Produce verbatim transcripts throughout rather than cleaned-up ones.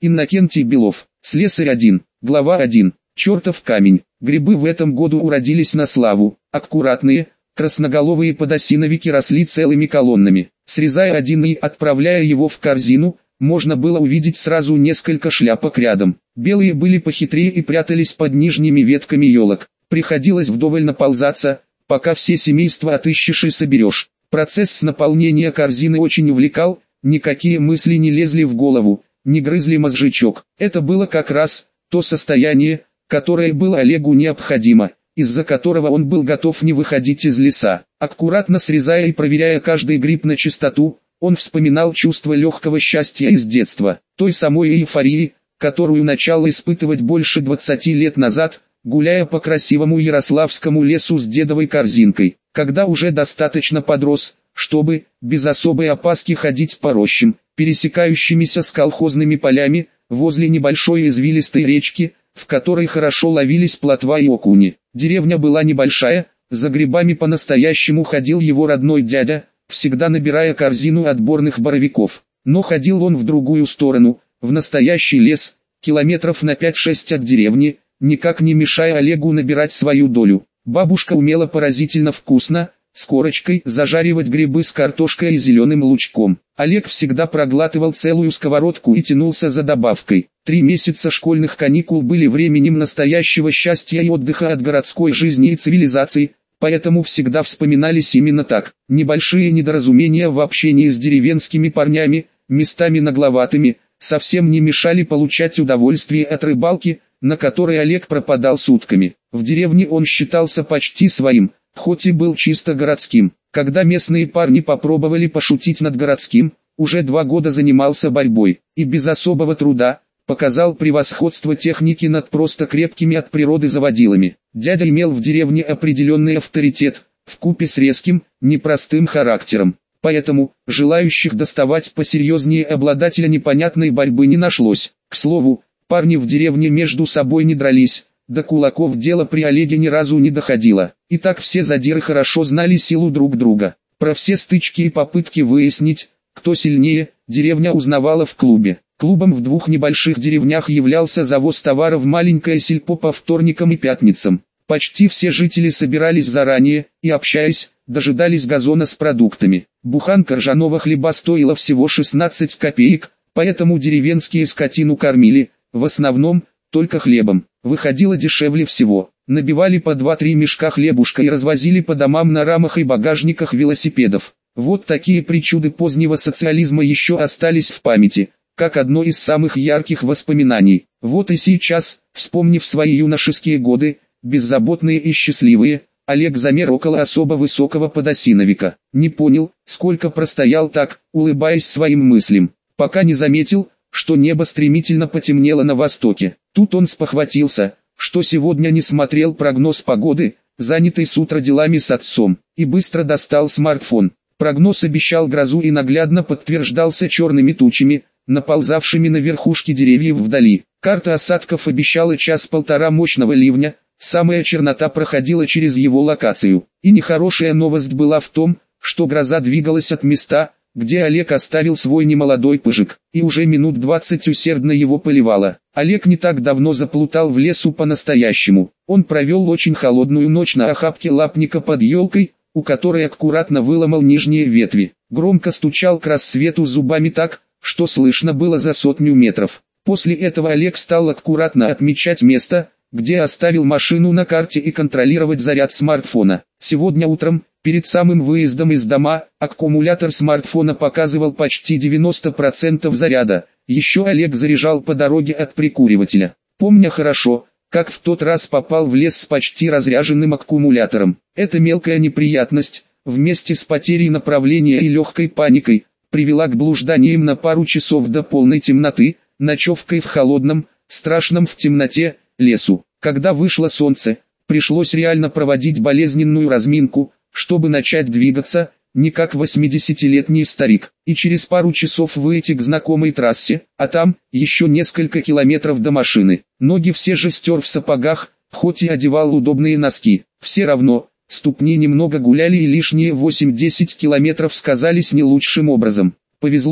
Иннокентий Белов. Слесарь один. Глава один. Чертов камень. Грибы в этом году уродились на славу. Аккуратные, красноголовые подосиновики росли целыми колоннами. Срезая один и отправляя его в корзину, можно было увидеть сразу несколько шляпок рядом. Белые были похитрее и прятались под нижними ветками елок. Приходилось вдоволь наползаться, пока все семейства отыщешь и соберешь. Процесс наполнения корзины очень увлекал, никакие мысли не лезли в голову, не грызли мозжечок. Это было как раз то состояние, которое было Олегу необходимо, из-за которого он был готов не выходить из леса. Аккуратно срезая и проверяя каждый гриб на чистоту, он вспоминал чувство легкого счастья из детства, той самой эйфории, которую начал испытывать больше двадцати лет назад, гуляя по красивому Ярославскому лесу с дедовой корзинкой, когда уже достаточно подрос, чтобы, без особой опаски ходить по рощам, пересекающимися с колхозными полями, возле небольшой извилистой речки, в которой хорошо ловились плотва и окуни. Деревня была небольшая, за грибами по-настоящему ходил его родной дядя, всегда набирая корзину отборных боровиков. Но ходил он в другую сторону, в настоящий лес, километров на пять-шесть от деревни, никак не мешая Олегу набирать свою долю. Бабушка умела поразительно вкусно, с корочкой, зажаривать грибы с картошкой и зеленым лучком. Олег всегда проглатывал целую сковородку и тянулся за добавкой. Три месяца школьных каникул были временем настоящего счастья и отдыха от городской жизни и цивилизации, поэтому всегда вспоминались именно так. Небольшие недоразумения в общении с деревенскими парнями, местами нагловатыми, совсем не мешали получать удовольствие от рыбалки, на которой Олег пропадал сутками. В деревне он считался почти своим, хоть и был чисто городским. Когда местные парни попробовали пошутить над городским, уже два года занимался борьбой, и без особого труда, показал превосходство техники над просто крепкими от природы заводилами. Дядя имел в деревне определенный авторитет, вкупе с резким, непростым характером. Поэтому, желающих доставать посерьезнее обладателя непонятной борьбы не нашлось. К слову, парни в деревне между собой не дрались, до кулаков дело при Олеге ни разу не доходило. И так все задиры хорошо знали силу друг друга. Про все стычки и попытки выяснить, кто сильнее, деревня узнавала в клубе. Клубом в двух небольших деревнях являлся завоз товаров «Маленькое сельпо» по вторникам и пятницам. Почти все жители собирались заранее и, общаясь, дожидались газона с продуктами. Буханка ржаного хлеба стоила всего шестнадцать копеек, поэтому деревенские скотину кормили, в основном, только хлебом. Выходило дешевле всего. Набивали по два-три мешка хлебушка и развозили по домам на рамах и багажниках велосипедов. Вот такие причуды позднего социализма еще остались в памяти, как одно из самых ярких воспоминаний. Вот и сейчас, вспомнив свои юношеские годы, беззаботные и счастливые, Олег замер около особо высокого подосиновика. Не понял, сколько простоял так, улыбаясь своим мыслям, пока не заметил, что небо стремительно потемнело на востоке. Тут он спохватился, что сегодня не смотрел прогноз погоды, занятый с утра делами с отцом, и быстро достал смартфон. Прогноз обещал грозу и наглядно подтверждался черными тучами, наползавшими на верхушки деревьев вдали. Карта осадков обещала час-полтора мощного ливня, самая чернота проходила через его локацию. И нехорошая новость была в том, что гроза двигалась от места, где Олег оставил свой немолодой пыжик, и уже минут двадцать усердно его поливала. Олег не так давно заплутал в лесу по-настоящему. Он провел очень холодную ночь на охапке лапника под елкой, у которой аккуратно выломал нижние ветви. Громко стучал к рассвету зубами так, что слышно было за сотню метров. После этого Олег стал аккуратно отмечать место, где оставил машину на карте, и контролировать заряд смартфона. Сегодня утром, перед самым выездом из дома, аккумулятор смартфона показывал почти девяносто процентов заряда. Еще Олег заряжал по дороге от прикуривателя. Помня хорошо, как в тот раз попал в лес с почти разряженным аккумулятором. Эта мелкая неприятность, вместе с потерей направления и легкой паникой, привела к блужданиям на пару часов до полной темноты, ночевкой в холодном, страшном в темноте, лесу. Когда вышло солнце, пришлось реально проводить болезненную разминку, чтобы начать двигаться, не как восьмидесятилетний старик, и через пару часов выйти к знакомой трассе, а там, еще несколько километров до машины. Ноги все же стер в сапогах, хоть и одевал удобные носки. Все равно, ступни немного гуляли, и лишние восемь-десять километров сказались не лучшим образом. Повезло,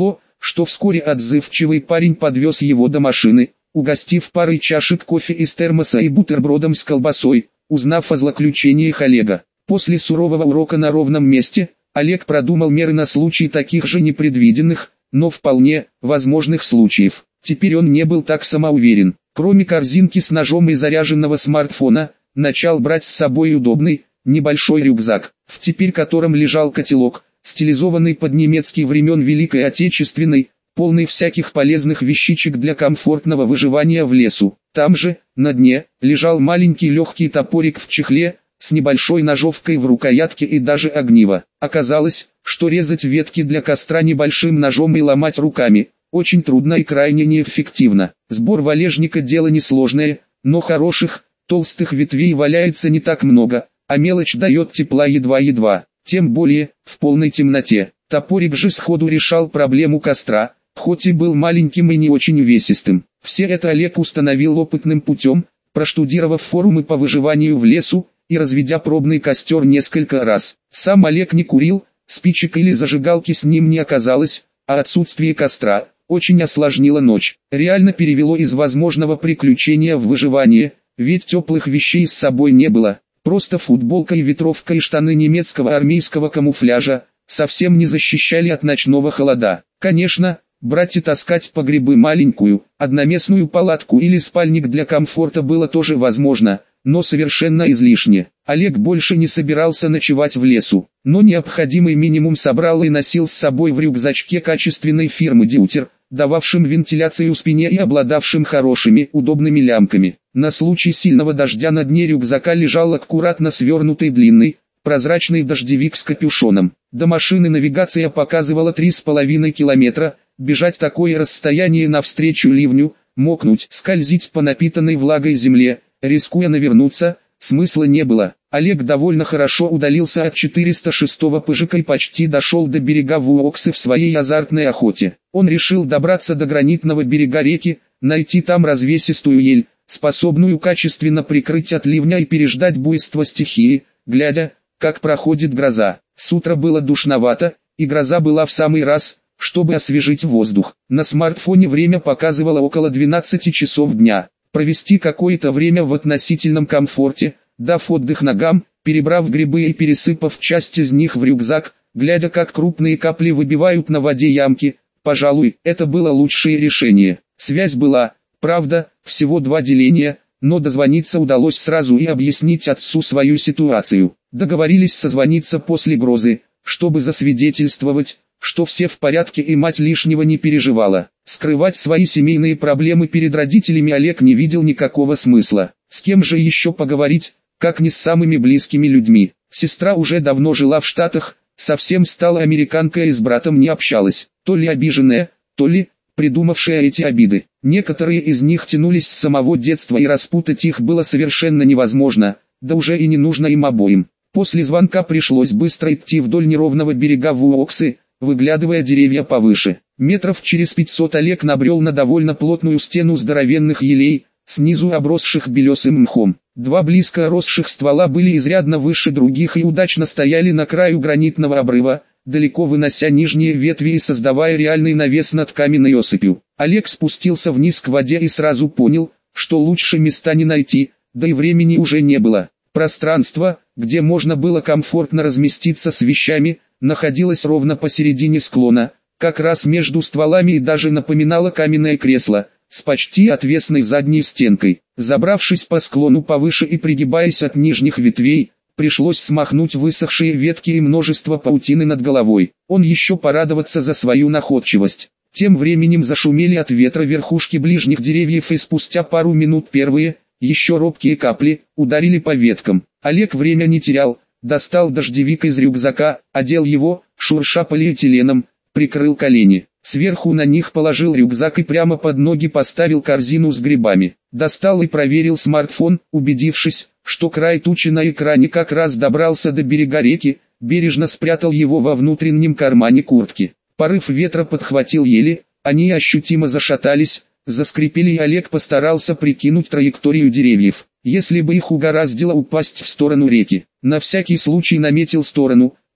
что вскоре отзывчивый парень подвез его до машины, угостив парой чашек кофе из термоса и бутербродом с колбасой, узнав о злоключениях Олега. После сурового урока на ровном месте, Олег продумал меры на случай таких же непредвиденных, но вполне возможных случаев. Теперь он не был так самоуверен. Кроме корзинки с ножом и заряженного смартфона, начал брать с собой удобный, небольшой рюкзак, в теперь котором лежал котелок, стилизованный под немецкий времен Великой Отечественной, полный всяких полезных вещичек для комфортного выживания в лесу. Там же, на дне, лежал маленький легкий топорик в чехле, с небольшой ножовкой в рукоятке и даже огниво. Оказалось, что резать ветки для костра небольшим ножом и ломать руками очень трудно и крайне неэффективно. Сбор валежника дело несложное, но хороших, толстых ветвей валяется не так много, а мелочь дает тепла едва-едва, тем более в полной темноте. Топорик же сходу решал проблему костра, хоть и был маленьким и не очень увесистым. Все это Олег установил опытным путем, проштудировав форумы по выживанию в лесу и разведя пробный костер несколько раз. Сам Олег не курил, спичек или зажигалки с ним не оказалось, а отсутствие костра очень осложнило ночь. Реально перевело из возможного приключения в выживание, ведь теплых вещей с собой не было. Просто футболка и ветровка и штаны немецкого армейского камуфляжа совсем не защищали от ночного холода. Конечно, брать и таскать по грибы маленькую, одноместную палатку или спальник для комфорта было тоже возможно, но совершенно излишне. Олег больше не собирался ночевать в лесу, но необходимый минимум собрал и носил с собой в рюкзачке качественной фирмы Дютер, дававшим вентиляцию спине и обладавшим хорошими, удобными лямками. На случай сильного дождя на дне рюкзака лежал аккуратно свернутый длинный, прозрачный дождевик с капюшоном. До машины навигация показывала три с половиной километра, бежать такое расстояние навстречу ливню, мокнуть, скользить по напитанной влагой земле, рискуя навернуться, смысла не было. Олег довольно хорошо удалился от четыреста шестого ПЖК и почти дошел до берега Вуоксы в своей азартной охоте. Он решил добраться до гранитного берега реки, найти там развесистую ель, способную качественно прикрыть от ливня и переждать буйство стихии, глядя, как проходит гроза. С утра было душновато, и гроза была в самый раз, чтобы освежить воздух. На смартфоне время показывало около двенадцати часов дня. Провести какое-то время в относительном комфорте, дав отдых ногам, перебрав грибы и пересыпав часть из них в рюкзак, глядя как крупные капли выбивают на воде ямки, пожалуй, это было лучшее решение. Связь была, правда, всего два деления, но дозвониться удалось сразу и объяснить отцу свою ситуацию. Договорились созвониться после грозы, чтобы засвидетельствовать, что все в порядке и мать лишнего не переживала. Скрывать свои семейные проблемы перед родителями Олег не видел никакого смысла. С кем же еще поговорить, как не с самыми близкими людьми. Сестра уже давно жила в Штатах, совсем стала американкой и с братом не общалась. То ли обиженная, то ли придумавшая эти обиды. Некоторые из них тянулись с самого детства и распутать их было совершенно невозможно, да уже и не нужно им обоим. После звонка пришлось быстро идти вдоль неровного берега Вуоксы, выглядывая деревья повыше. Метров через пятьсот Олег набрел на довольно плотную стену здоровенных елей, снизу обросших белесым мхом. Два близко росших ствола были изрядно выше других и удачно стояли на краю гранитного обрыва, далеко вынося нижние ветви и создавая реальный навес над каменной осыпью. Олег спустился вниз к воде и сразу понял, что лучше места не найти, да и времени уже не было. Пространство, где можно было комфортно разместиться с вещами, находилось ровно посередине склона, как раз между стволами и даже напоминало каменное кресло, с почти отвесной задней стенкой. Забравшись по склону повыше и пригибаясь от нижних ветвей, пришлось смахнуть высохшие ветки и множество паутины над головой. Он еще порадоваться за свою находчивость. Тем временем зашумели от ветра верхушки ближних деревьев и спустя пару минут первые, еще робкие капли, ударили по веткам. Олег время не терял, достал дождевик из рюкзака, одел его, шурша полиэтиленом, прикрыл колени. Сверху на них положил рюкзак и прямо под ноги поставил корзину с грибами. Достал и проверил смартфон, убедившись, что край тучи на экране как раз добрался до берега реки, бережно спрятал его во внутреннем кармане куртки. Порыв ветра подхватил ели, они ощутимо зашатались, заскрипели и Олег постарался прикинуть траекторию деревьев. Если бы их угораздило упасть в сторону реки, на всякий случай наметил сторону,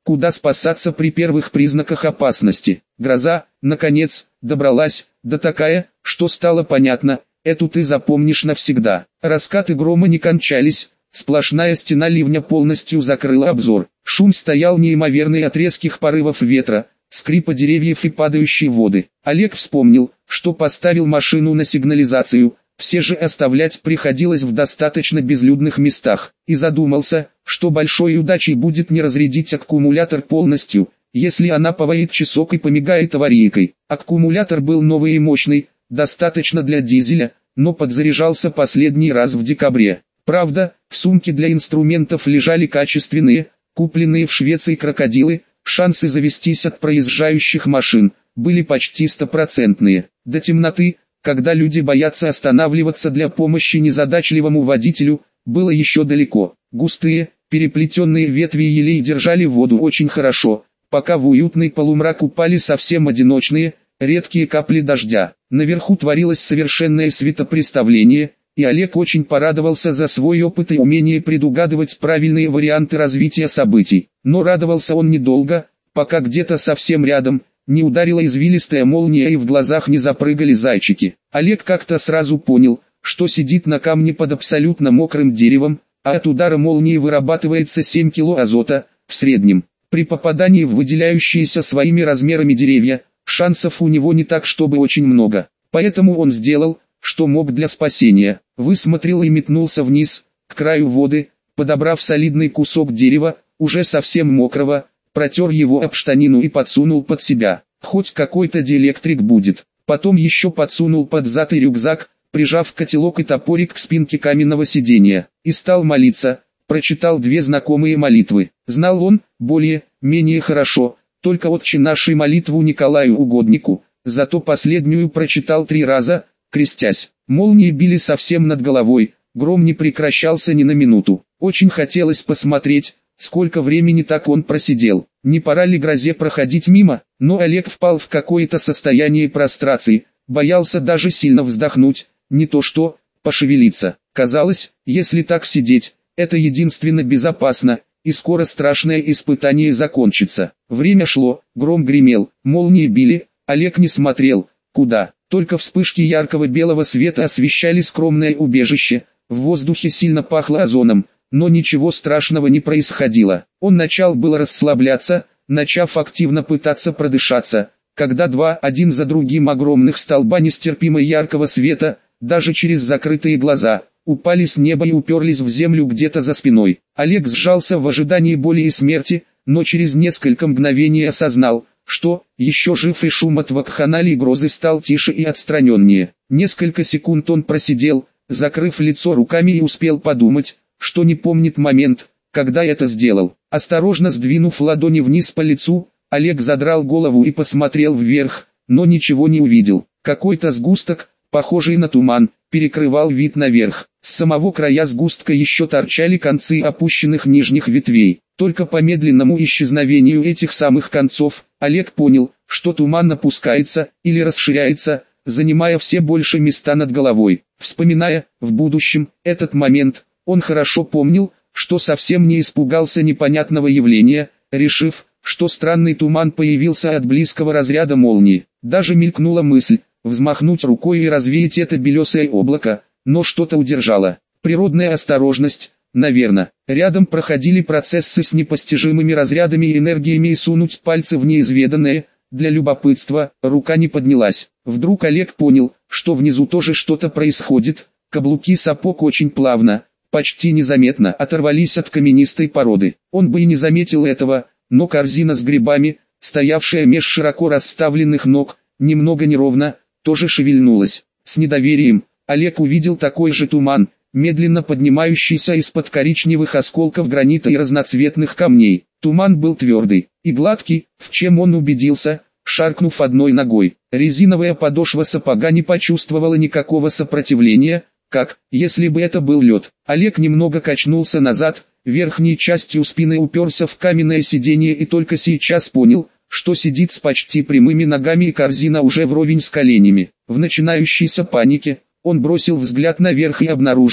Куда спасаться при первых признаках опасности? Гроза, наконец, добралась, да такая, что стало понятно, эту ты запомнишь навсегда. Раскаты грома не кончались, сплошная стена ливня полностью закрыла обзор. Шум стоял неимоверный от резких порывов ветра, скрипа деревьев и падающей воды. Олег вспомнил, что поставил машину на сигнализацию, все же оставлять приходилось в достаточно безлюдных местах, и задумался, что большой удачей будет не разрядить аккумулятор полностью, если она повоет часок и помигает аварийкой. Аккумулятор был новый и мощный, достаточно для дизеля, но подзаряжался последний раз в декабре. Правда, в сумке для инструментов лежали качественные, купленные в Швеции крокодилы, шансы завестись от проезжающих машин были почти стопроцентные. До темноты, когда люди боятся останавливаться для помощи незадачливому водителю, было еще далеко. Густые, переплетенные ветви елей держали воду очень хорошо, пока в уютный полумрак упали совсем одиночные, редкие капли дождя. Наверху творилось совершенное светопреставление, и Олег очень порадовался за свой опыт и умение предугадывать правильные варианты развития событий. Но радовался он недолго, пока где-то совсем рядом не ударила извилистая молния и в глазах не запрыгали зайчики. Олег как-то сразу понял, что сидит на камне под абсолютно мокрым деревом, а от удара молнии вырабатывается семь кило азота, в среднем. При попадании в выделяющиеся своими размерами деревья, шансов у него не так чтобы очень много. Поэтому он сделал, что мог для спасения. Высмотрел и метнулся вниз, к краю воды, подобрав солидный кусок дерева, уже совсем мокрого, протер его об штанину и подсунул под себя. Хоть какой-то диэлектрик будет. Потом еще подсунул под зад и рюкзак, прижав котелок и топорик к спинке каменного сиденья, и стал молиться. Прочитал две знакомые молитвы. Знал он, более, менее хорошо, только отче нашей молитву Николаю Угоднику, зато последнюю прочитал три раза, крестясь. Молнии били совсем над головой, гром не прекращался ни на минуту. Очень хотелось посмотреть, сколько времени так он просидел. Не пора ли грозе проходить мимо? Но Олег впал в какое-то состояние прострации, боялся даже сильно вздохнуть, не то что пошевелиться. Казалось, если так сидеть, это единственно безопасно, и скоро страшное испытание закончится. Время шло, гром гремел, молнии били, Олег не смотрел, куда. Только вспышки яркого белого света освещали скромное убежище, в воздухе сильно пахло озоном, но ничего страшного не происходило. Он начал было расслабляться, начав активно пытаться продышаться, когда два один за другим огромных столба нестерпимо яркого света, даже через закрытые глаза, упали с неба и уперлись в землю где-то за спиной. Олег сжался в ожидании боли и смерти, но через несколько мгновений осознал, что, еще жив, и шум от вакханалии грозы стал тише и отстраненнее. Несколько секунд он просидел, закрыв лицо руками, и успел подумать, что не помнит момент, когда это сделал. Осторожно сдвинув ладони вниз по лицу, Олег задрал голову и посмотрел вверх, но ничего не увидел. Какой-то сгусток, похожий на туман, перекрывал вид наверх. С самого края сгустка еще торчали концы опущенных нижних ветвей. Только по медленному исчезновению этих самых концов, Олег понял, что туман опускается или расширяется, занимая все больше места над головой. Вспоминая, в будущем, этот момент, он хорошо помнил, что совсем не испугался непонятного явления, решив, что странный туман появился от близкого разряда молнии. Даже мелькнула мысль, взмахнуть рукой и развеять это белесое облако, но что-то удержало. Природная осторожность, наверное. Рядом проходили процессы с непостижимыми разрядами и энергиями, и сунуть пальцы в неизведанное, для любопытства, рука не поднялась. Вдруг Олег понял, что внизу тоже что-то происходит. Каблуки сапог очень плавно, почти незаметно оторвались от каменистой породы. Он бы и не заметил этого, но корзина с грибами, стоявшая меж широко расставленных ног, немного неровно, тоже шевельнулась. С недоверием Олег увидел такой же туман, медленно поднимающийся из-под коричневых осколков гранита и разноцветных камней. Туман был твердый и гладкий, в чем он убедился, шаркнув одной ногой. Резиновая подошва сапога не почувствовала никакого сопротивления, как, если бы это был лед. Олег немного качнулся назад, верхней частью спины уперся в каменное сиденье и только сейчас понял, что сидит с почти прямыми ногами и корзина уже вровень с коленями. В начинающейся панике, он бросил взгляд наверх и обнаружил,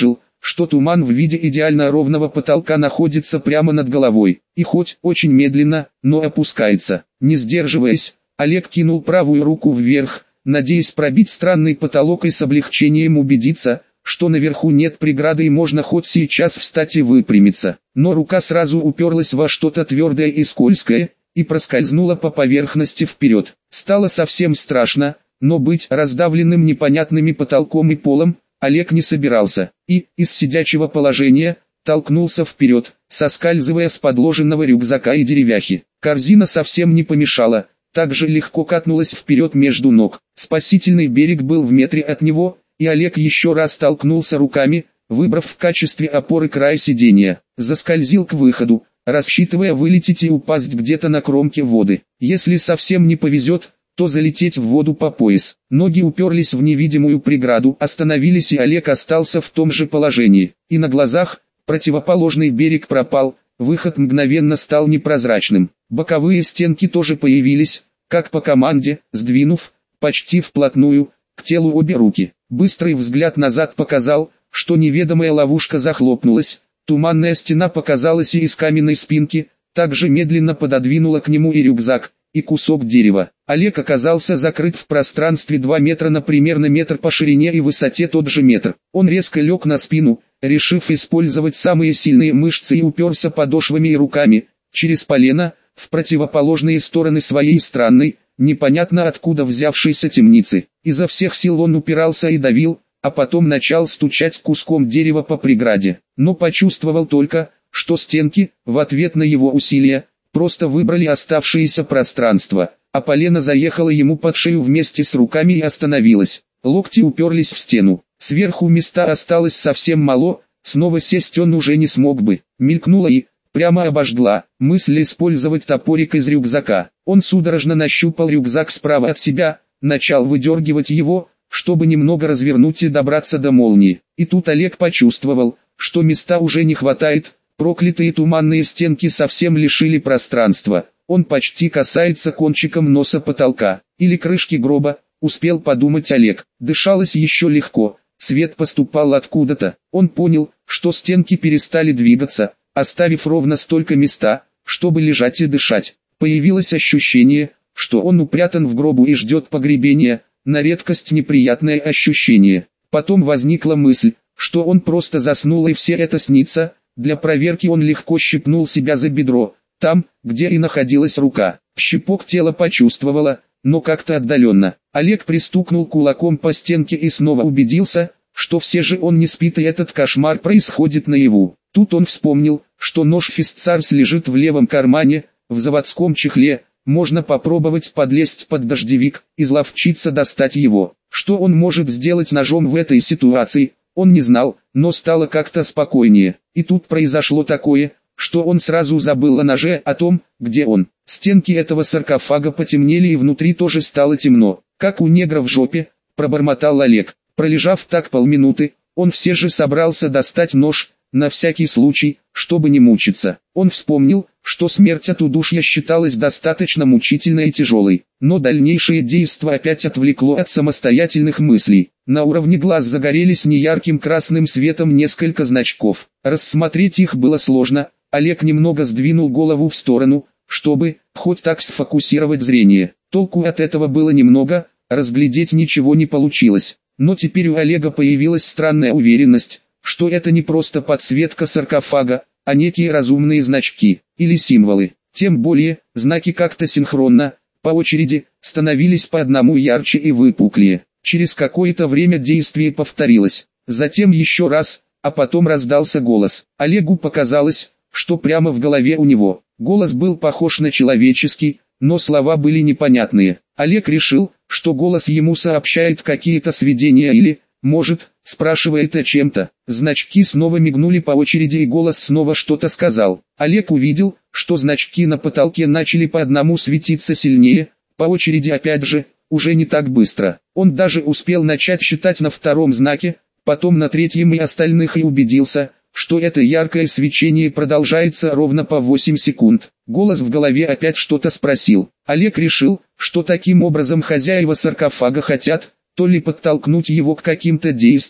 что туман в виде идеально ровного потолка находится прямо над головой, и хоть очень медленно, но опускается. Не сдерживаясь, Олег кинул правую руку вверх, надеясь пробить странный потолок и с облегчением убедиться, что наверху нет преграды и можно хоть сейчас встать и выпрямиться. Но рука сразу уперлась во что-то твердое и скользкое, и проскользнула по поверхности вперед. Стало совсем страшно, но быть раздавленным непонятными потолком и полом Олег не собирался, и, из сидячего положения, толкнулся вперед, соскальзывая с подложенного рюкзака и деревяхи. Корзина совсем не помешала, так же легко катнулась вперед между ног. Спасительный берег был в метре от него, и Олег еще раз толкнулся руками, выбрав в качестве опоры край сиденья. Заскользил к выходу, рассчитывая вылететь и упасть где-то на кромке воды. Если совсем не повезет, то залететь в воду по пояс. Ноги уперлись в невидимую преграду, остановились, и Олег остался в том же положении. И на глазах противоположный берег пропал, выход мгновенно стал непрозрачным. Боковые стенки тоже появились, как по команде, сдвинув, почти вплотную, к телу обе руки. Быстрый взгляд назад показал, что неведомая ловушка захлопнулась, туманная стена показалась и из каменной спинки, также медленно пододвинула к нему и рюкзак, и кусок дерева. Олег оказался закрыт в пространстве два метра на примерно метр по ширине и высоте тот же метр. Он резко лег на спину, решив использовать самые сильные мышцы, и уперся подошвами и руками, через полено, в противоположные стороны своей странной, непонятно откуда взявшейся темницы. Изо всех сил он упирался и давил, а потом начал стучать куском дерева по преграде. Но почувствовал только, что стенки, в ответ на его усилия, просто выбрали оставшееся пространство, а полено заехало ему под шею вместе с руками и остановилось. Локти уперлись в стену. Сверху места осталось совсем мало, снова сесть он уже не смог бы. Мелькнула и прямо обожгла мысль использовать топорик из рюкзака. Он судорожно нащупал рюкзак справа от себя, начал выдергивать его, чтобы немного развернуть и добраться до молнии. И тут Олег почувствовал, что места уже не хватает, проклятые туманные стенки совсем лишили пространства. Он почти касается кончиком носа потолка, или крышки гроба, успел подумать Олег. Дышалось еще легко, свет поступал откуда-то. Он понял, что стенки перестали двигаться, оставив ровно столько места, чтобы лежать и дышать. Появилось ощущение, что он упрятан в гробу и ждет погребения, на редкость неприятное ощущение. Потом возникла мысль, что он просто заснул и все это снится. Для проверки он легко щипнул себя за бедро, там, где и находилась рука. Щипок тело почувствовало, но как-то отдаленно. Олег пристукнул кулаком по стенке и снова убедился, что все же он не спит и этот кошмар происходит наяву. Тут он вспомнил, что нож Фистцарс лежит в левом кармане, в заводском чехле. Можно попробовать подлезть под дождевик, изловчиться достать его. Что он может сделать ножом в этой ситуации, он не знал, но стало как-то спокойнее. И тут произошло такое, что он сразу забыл о ноже, о том, где он. Стенки этого саркофага потемнели и внутри тоже стало темно, как у негра в жопе, пробормотал Олег. Пролежав так полминуты, он все же собрался достать нож, на всякий случай, чтобы не мучиться. Он вспомнил, что смерть от удушья считалась достаточно мучительной и тяжелой, но дальнейшее действо опять отвлекло от самостоятельных мыслей. На уровне глаз загорелись неярким красным светом несколько значков. Рассмотреть их было сложно. Олег немного сдвинул голову в сторону, чтобы, хоть так сфокусировать зрение. Толку от этого было немного, разглядеть ничего не получилось. Но теперь у Олега появилась странная уверенность, что это не просто подсветка саркофага, а некие разумные значки, или символы. Тем более, знаки как-то синхронно, по очереди, становились по одному ярче и выпуклее. Через какое-то время действие повторилось, затем еще раз, а потом раздался голос. Олегу показалось, что прямо в голове у него. Голос был похож на человеческий, но слова были непонятные. Олег решил, что голос ему сообщает какие-то сведения или, может, спрашивает о чем-то. Значки снова мигнули по очереди и голос снова что-то сказал. Олег увидел, что значки на потолке начали по одному светиться сильнее, по очереди опять же, уже не так быстро. Он даже успел начать считать на втором знаке, потом на третьем и остальных и убедился, что это яркое свечение продолжается ровно по восемь секунд. Голос в голове опять что-то спросил. Олег решил, что таким образом хозяева саркофага хотят, то ли подтолкнуть его к каким-то действиям,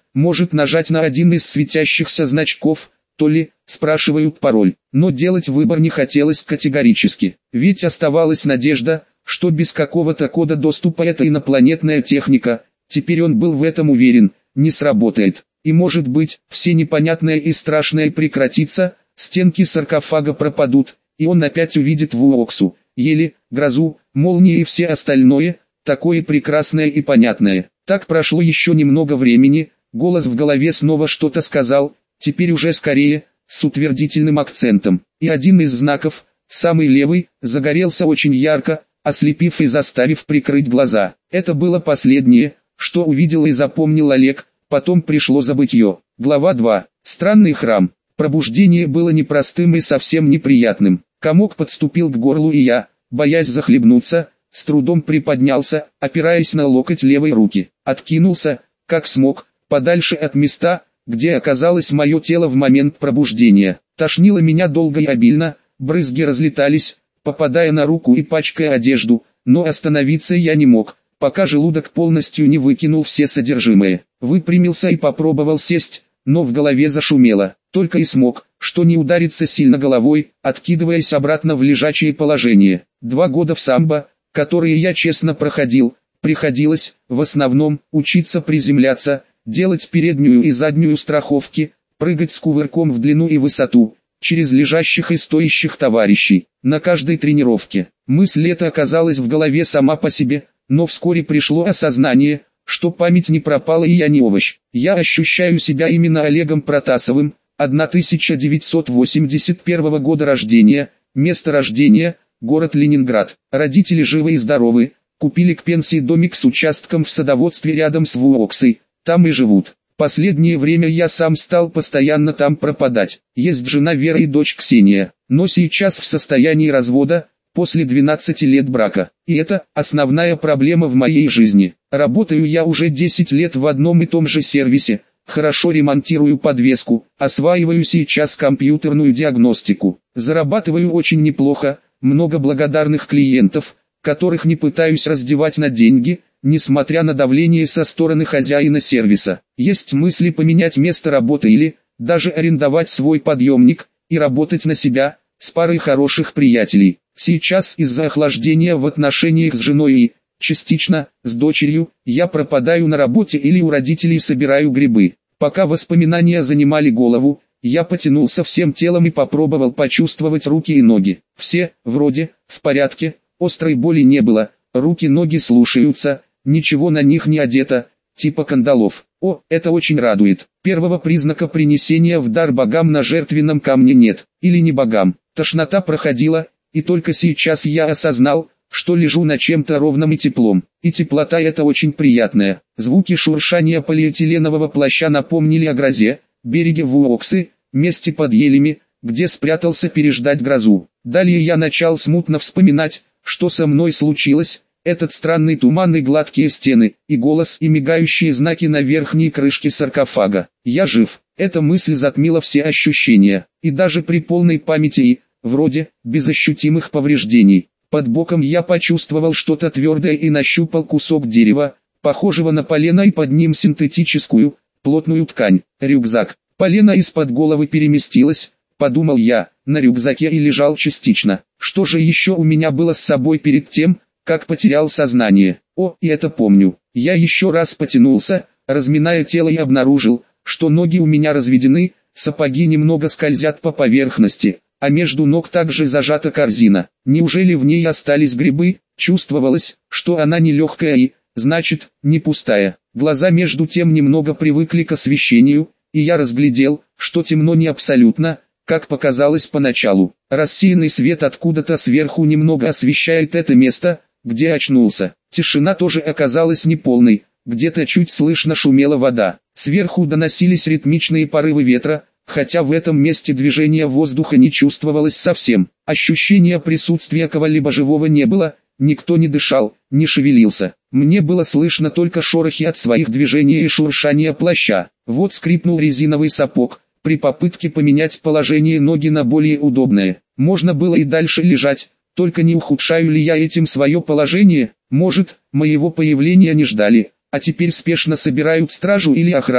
может нажать на один из светящихся значков, то ли, спрашивают пароль. Но делать выбор не хотелось категорически, ведь оставалась надежда, что без какого-то кода доступа эта инопланетная техника, теперь он был в этом уверен, не сработает. И может быть, все непонятное и страшное прекратится, стенки саркофага пропадут, и он опять увидит Вуоксу, Ели, грозу, молнии и все остальное, такое прекрасное и понятное. Так прошло еще немного времени, голос в голове снова что-то сказал, теперь уже скорее, с утвердительным акцентом. И один из знаков, самый левый, загорелся очень ярко, ослепив и заставив прикрыть глаза. Это было последнее, что увидел и запомнил Олег, потом пришло забытье. Глава два. Странный храм. Пробуждение было непростым и совсем неприятным. Комок подступил к горлу, и я, боясь захлебнуться, с трудом приподнялся, опираясь на локоть левой руки. Откинулся, как смог, подальше от места, где оказалось мое тело в момент пробуждения. Тошнило меня долго и обильно, брызги разлетались, попадая на руку и пачкая одежду, но остановиться я не мог, пока желудок полностью не выкинул все содержимое. Выпрямился и попробовал сесть, но в голове зашумело, только и смог, что не удариться сильно головой, откидываясь обратно в лежачее положение. Два года в самбо, которые я честно проходил, приходилось, в основном, учиться приземляться, делать переднюю и заднюю страховки, прыгать с кувырком в длину и высоту, через лежащих и стоящих товарищей. На каждой тренировке мысль эта оказалась в голове сама по себе, но вскоре пришло осознание, что память не пропала и я не овощ. Я ощущаю себя именно Олегом Протасовым, тысяча девятьсот восемьдесят первого года рождения, место рождения, город Ленинград. Родители живы и здоровы, купили к пенсии домик с участком в садоводстве рядом с Вуоксой, там и живут. Последнее время я сам стал постоянно там пропадать. Есть жена Вера и дочь Ксения, но сейчас в состоянии развода, после двенадцати лет брака. И это основная проблема в моей жизни. Работаю я уже десять лет в одном и том же сервисе, хорошо ремонтирую подвеску, осваиваю сейчас компьютерную диагностику. Зарабатываю очень неплохо, много благодарных клиентов, которых не пытаюсь раздевать на деньги, несмотря на давление со стороны хозяина сервиса. Есть мысли поменять место работы или даже арендовать свой подъемник и работать на себя, с парой хороших приятелей. Сейчас из-за охлаждения в отношениях с женой и, частично, с дочерью, я пропадаю на работе или у родителей собираю грибы. Пока воспоминания занимали голову, я потянулся всем телом и попробовал почувствовать руки и ноги. Все, вроде, в порядке, острой боли не было, руки-ноги слушаются, ничего на них не одето, типа кандалов. О, это очень радует. Первого признака принесения в дар богам на жертвенном камне нет, или не богам. Тошнота проходила, и только сейчас я осознал, что лежу на чем-то ровном и теплом. И теплота эта очень приятная. Звуки шуршания полиэтиленового плаща напомнили о грозе, береге Вуоксы, месте под елями, где спрятался переждать грозу. Далее я начал смутно вспоминать, что со мной случилось. Этот странный туман и гладкие стены, и голос, и мигающие знаки на верхней крышке саркофага. Я жив. Эта мысль затмила все ощущения, и даже при полной памяти и, вроде, без ощутимых повреждений. Под боком я почувствовал что-то твердое и нащупал кусок дерева, похожего на полено, и под ним синтетическую, плотную ткань. Рюкзак. Полено из-под головы переместилось, подумал я, на рюкзаке и лежал частично. Что же еще у меня было с собой перед тем, как потерял сознание? О, и это помню. Я еще раз потянулся, разминая тело, и обнаружил, что ноги у меня разведены, сапоги немного скользят по поверхности, а между ног также зажата корзина. Неужели в ней остались грибы? Чувствовалось, что она не легкая и, значит, не пустая. Глаза между тем немного привыкли к освещению, и я разглядел, что темно не абсолютно, как показалось поначалу. Рассеянный свет откуда-то сверху немного освещает это место, где очнулся. Тишина тоже оказалась неполной, где-то чуть слышно шумела вода. Сверху доносились ритмичные порывы ветра, хотя в этом месте движения воздуха не чувствовалось совсем. Ощущения присутствия кого-либо живого не было, никто не дышал, не шевелился. Мне было слышно только шорохи от своих движений и шуршание плаща. Вот скрипнул резиновый сапог. При попытке поменять положение ноги на более удобное, можно было и дальше лежать, только не ухудшаю ли я этим свое положение? Может, моего появления не ждали, а теперь спешно собирают стражу или охрану,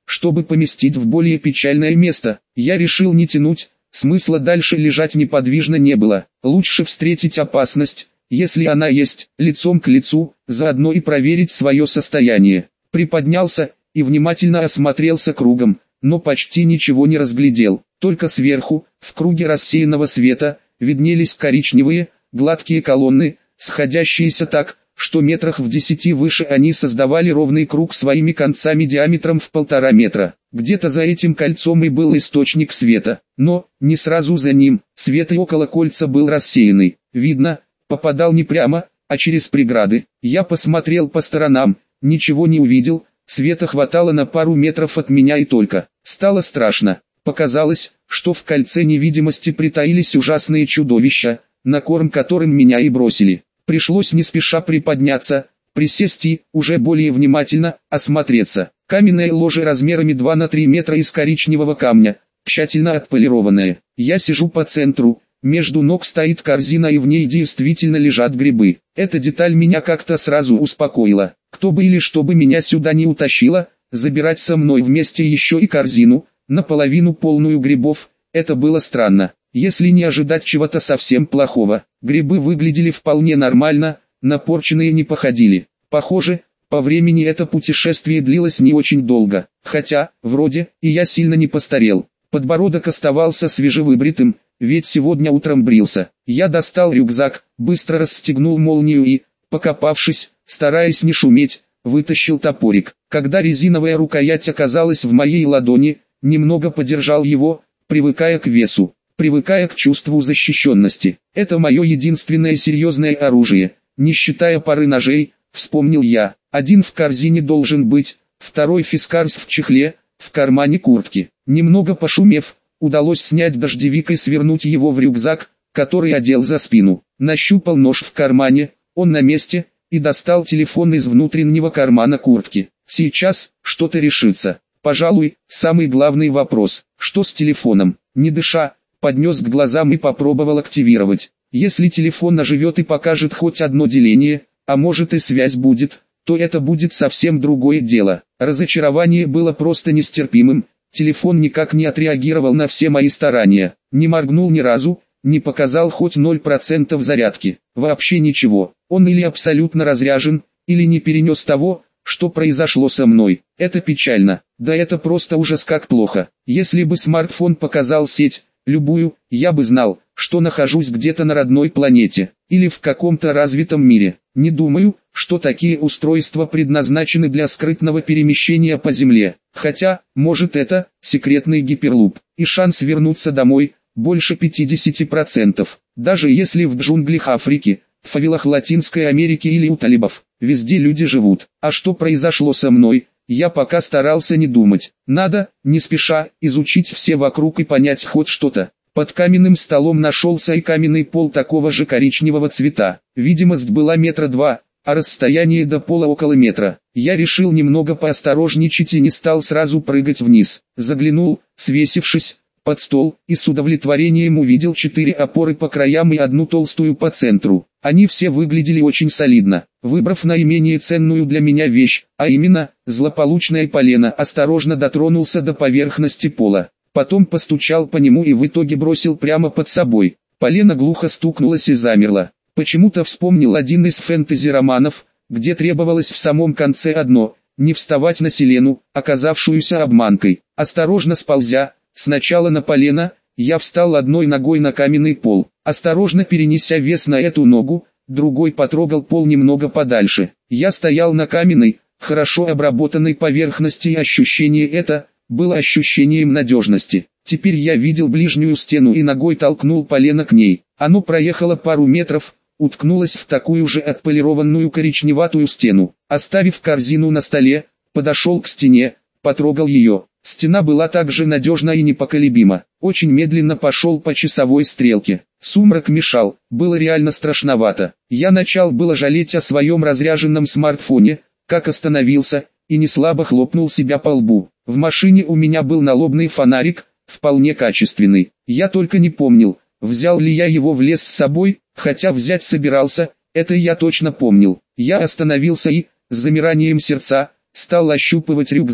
чтобы поместить в более печальное место. Я решил не тянуть, смысла дальше лежать неподвижно не было. Лучше встретить опасность, если она есть, лицом к лицу, заодно и проверить свое состояние. Приподнялся и внимательно осмотрелся кругом, но почти ничего не разглядел. Только сверху, в круге рассеянного света, виднелись коричневые, гладкие колонны, сходящиеся так, что метрах в десяти выше они создавали ровный круг своими концами диаметром в полтора метра. Где-то за этим кольцом и был источник света, но, не сразу за ним, свет и около кольца был рассеянный. Видно, попадал не прямо, а через преграды. Я посмотрел по сторонам, ничего не увидел, света хватало на пару метров от меня и только. Стало страшно. Показалось, что в кольце невидимости притаились ужасные чудовища, на корм которым меня и бросили. Пришлось не спеша приподняться, присесть и, уже более внимательно, осмотреться. Каменное ложе размерами два на три метра из коричневого камня, тщательно отполированное. Я сижу по центру, между ног стоит корзина и в ней действительно лежат грибы. Эта деталь меня как-то сразу успокоила. Кто бы или что бы меня сюда не утащило, забирать со мной вместе еще и корзину, наполовину полную грибов, это было странно. Если не ожидать чего-то совсем плохого, грибы выглядели вполне нормально, на порченые не походили. Похоже, по времени это путешествие длилось не очень долго, хотя, вроде, и я сильно не постарел. Подбородок оставался свежевыбритым, ведь сегодня утром брился. Я достал рюкзак, быстро расстегнул молнию и, покопавшись, стараясь не шуметь, вытащил топорик. Когда резиновая рукоять оказалась в моей ладони, немного подержал его, привыкая к весу, привыкая к чувству защищенности. Это мое единственное серьезное оружие, не считая пары ножей, вспомнил я. Один в корзине должен быть, второй фискарс в чехле, в кармане куртки. Немного пошумев, удалось снять дождевик и свернуть его в рюкзак, который одел за спину. Нащупал нож в кармане, он на месте, и достал телефон из внутреннего кармана куртки. Сейчас, что-то решится. Пожалуй, самый главный вопрос, что с телефоном? Не дыша, поднес к глазам и попробовал активировать. Если телефон оживет и покажет хоть одно деление, а может и связь будет, то это будет совсем другое дело. Разочарование было просто нестерпимым, телефон никак не отреагировал на все мои старания, не моргнул ни разу, не показал хоть ноль процентов зарядки, вообще ничего. Он или абсолютно разряжен, или не перенес того, что произошло со мной. Это печально, да это просто ужас как плохо. Если бы смартфон показал сеть, любую, я бы знал, что нахожусь где-то на родной планете, или в каком-то развитом мире. Не думаю, что такие устройства предназначены для скрытного перемещения по Земле. Хотя, может это, секретный гиперлуп, и шанс вернуться домой, больше пятидесяти процентов. Даже если в джунглях Африки, в фавелах Латинской Америки или у талибов, везде люди живут. А что произошло со мной, я пока старался не думать. Надо, не спеша, изучить все вокруг и понять хоть что-то. Под каменным столом нашелся и каменный пол такого же коричневого цвета. Видимость была метра два, а расстояние до пола около метра. Я решил немного поосторожничать и не стал сразу прыгать вниз. Заглянул, свесившись, под стол, и с удовлетворением увидел четыре опоры по краям и одну толстую по центру. Они все выглядели очень солидно. Выбрав наименее ценную для меня вещь, а именно, злополучное полено, осторожно дотронулся до поверхности пола. Потом постучал по нему и в итоге бросил прямо под собой. Полено глухо стукнулось и замерло. Почему-то вспомнил один из фэнтези-романов, где требовалось в самом конце одно – не вставать на селену, оказавшуюся обманкой. Осторожно сползя, сначала на полено, я встал одной ногой на каменный пол. Осторожно перенеся вес на эту ногу, другой потрогал пол немного подальше. Я стоял на каменной, хорошо обработанной поверхности, и ощущение это было ощущением надежности. Теперь я видел ближнюю стену и ногой толкнул полено к ней. Оно проехало пару метров, уткнулось в такую же отполированную коричневатую стену. Оставив корзину на столе, подошел к стене, потрогал ее. Стена была также надежна и непоколебима. Очень медленно пошел по часовой стрелке. Сумрак мешал, было реально страшновато. Я начал было жалеть о своем разряженном смартфоне, как остановился, и неслабо хлопнул себя по лбу. В машине у меня был налобный фонарик, вполне качественный. Я только не помнил, взял ли я его в лес с собой, хотя взять собирался, это я точно помнил. Я остановился и, с замиранием сердца, стал ощупывать рюкзак,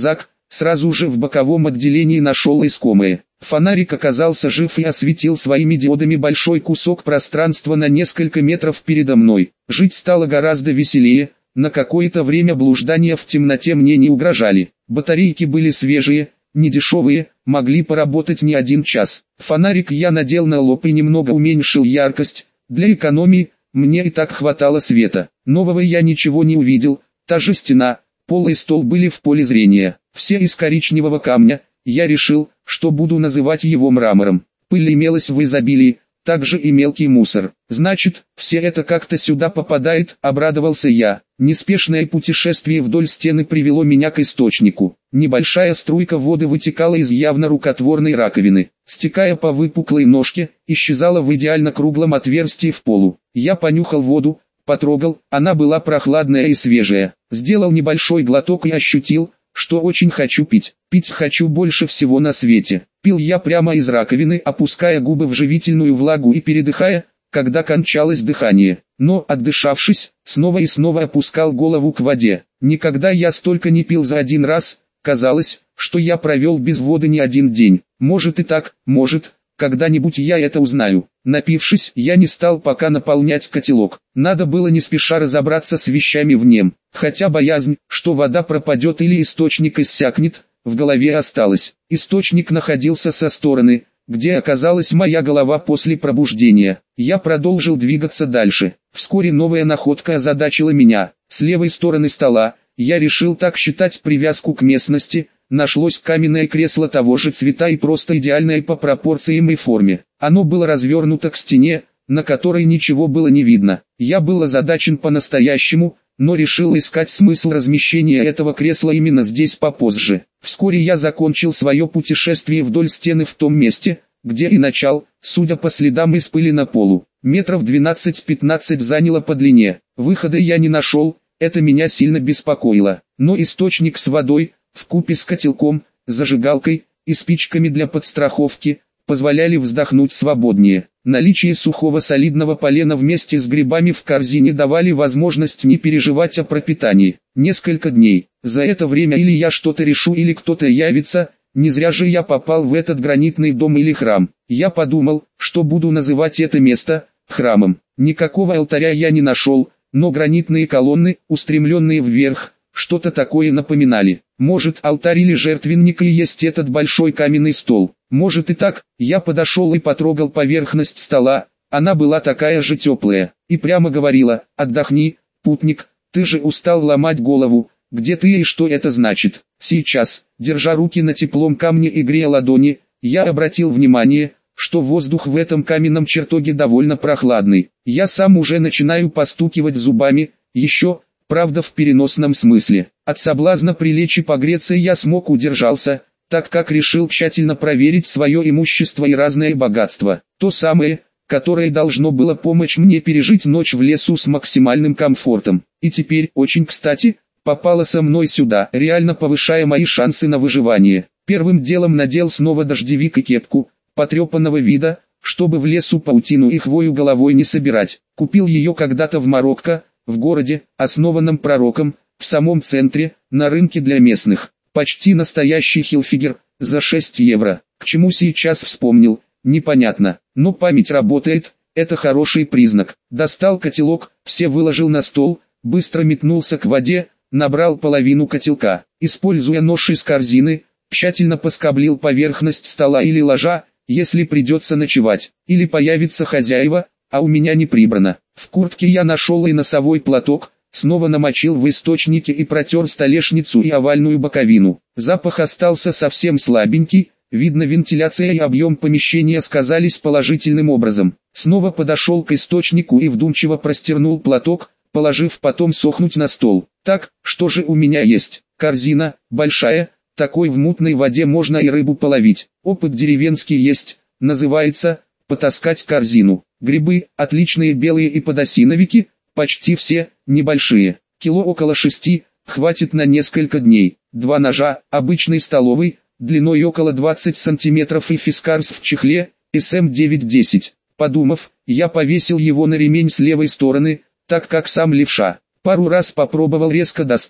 Сразу же в боковом отделении нашел искомое. Фонарик оказался жив и осветил своими диодами большой кусок пространства на несколько метров передо мной. Жить стало гораздо веселее, на какое-то время блуждания в темноте мне не угрожали. Батарейки были свежие, недешевые, могли поработать не один час. Фонарик я надел на лоб и немного уменьшил яркость. Для экономии мне и так хватало света. Нового я ничего не увидел, та же стена, пол и стол были в поле зрения. Все из коричневого камня. Я решил, что буду называть его мрамором. Пыль имелась в изобилии, также и мелкий мусор. Значит, все это как-то сюда попадает, обрадовался я. Неспешное путешествие вдоль стены привело меня к источнику. Небольшая струйка воды вытекала из явно рукотворной раковины, стекая по выпуклой ножке, исчезала в идеально круглом отверстии в полу. Я понюхал воду, потрогал, она была прохладная и свежая. Сделал небольшой глоток и ощутил, что очень хочу пить. Пить хочу больше всего на свете. Пил я прямо из раковины, опуская губы в живительную влагу и передыхая, когда кончалось дыхание. Но, отдышавшись, снова и снова опускал голову к воде. Никогда я столько не пил за один раз. Казалось, что я провел без воды не один день. Может и так, может, когда-нибудь я это узнаю. Напившись, я не стал пока наполнять котелок. Надо было не спеша разобраться с вещами в нем. Хотя боязнь, что вода пропадет или источник иссякнет, в голове осталась. Источник находился со стороны, где оказалась моя голова после пробуждения. Я продолжил двигаться дальше. Вскоре новая находка озадачила меня. С левой стороны стола, я решил так считать привязку к местности, нашлось каменное кресло того же цвета и просто идеальное по пропорциям и форме. Оно было развернуто к стене, на которой ничего было не видно. Я был озадачен по-настоящему, но решил искать смысл размещения этого кресла именно здесь попозже. Вскоре я закончил свое путешествие вдоль стены в том месте, где и начал, судя по следам из пыли на полу. Метров двенадцать-пятнадцать заняло по длине. Выхода я не нашел, это меня сильно беспокоило. Но источник с водой, вкупе с котелком, зажигалкой и спичками для подстраховки, позволяли вздохнуть свободнее. Наличие сухого солидного полена вместе с грибами в корзине давали возможность не переживать о пропитании. Несколько дней. За это время или я что-то решу, или кто-то явится. Не зря же я попал в этот гранитный дом или храм. Я подумал, что буду называть это место храмом. Никакого алтаря я не нашел, но гранитные колонны, устремленные вверх, что-то такое напоминали. Может, алтарь или жертвенник и есть этот большой каменный стол. Может и так. Я подошел и потрогал поверхность стола. Она была такая же теплая. И прямо говорила: «Отдохни, путник, ты же устал ломать голову. Где ты и что это значит?» Сейчас, держа руки на теплом камне и грея ладони, я обратил внимание, что воздух в этом каменном чертоге довольно прохладный. Я сам уже начинаю постукивать зубами, еще, правда в переносном смысле. От соблазна прилечь и погреться я смог удержался, так как решил тщательно проверить свое имущество и разное богатство. То самое, которое должно было помочь мне пережить ночь в лесу с максимальным комфортом. И теперь, очень кстати, попало со мной сюда, реально повышая мои шансы на выживание. Первым делом надел снова дождевик и кепку, потрепанного вида, чтобы в лесу паутину и хвою головой не собирать. Купил ее когда-то в Марокко, в городе, основанном пророком, в самом центре, на рынке для местных. Почти настоящий хилфигер, за шесть евро. К чему сейчас вспомнил, непонятно, но память работает, это хороший признак. Достал котелок, все выложил на стол, быстро метнулся к воде, набрал половину котелка. Используя нож из корзины, тщательно поскоблил поверхность стола или ложа, если придется ночевать, или появится хозяева, а у меня не прибрано. В куртке я нашел и носовой платок, снова намочил в источнике и протер столешницу и овальную боковину. Запах остался совсем слабенький, видно вентиляция и объем помещения сказались положительным образом. Снова подошел к источнику и вдумчиво простернул платок, положив потом сохнуть на стол. Так, что же у меня есть? Корзина, большая, такой в мутной воде можно и рыбу половить. Опыт деревенский есть, называется «потаскать корзину». Грибы, отличные белые и подосиновики, почти все, небольшие. Кило около шести, хватит на несколько дней. Два ножа, обычный столовый, длиной около двадцати сантиметров и фискарс в чехле, эс эм девять десять. Подумав, я повесил его на ремень с левой стороны, так как сам левша. Пару раз попробовал резко достать,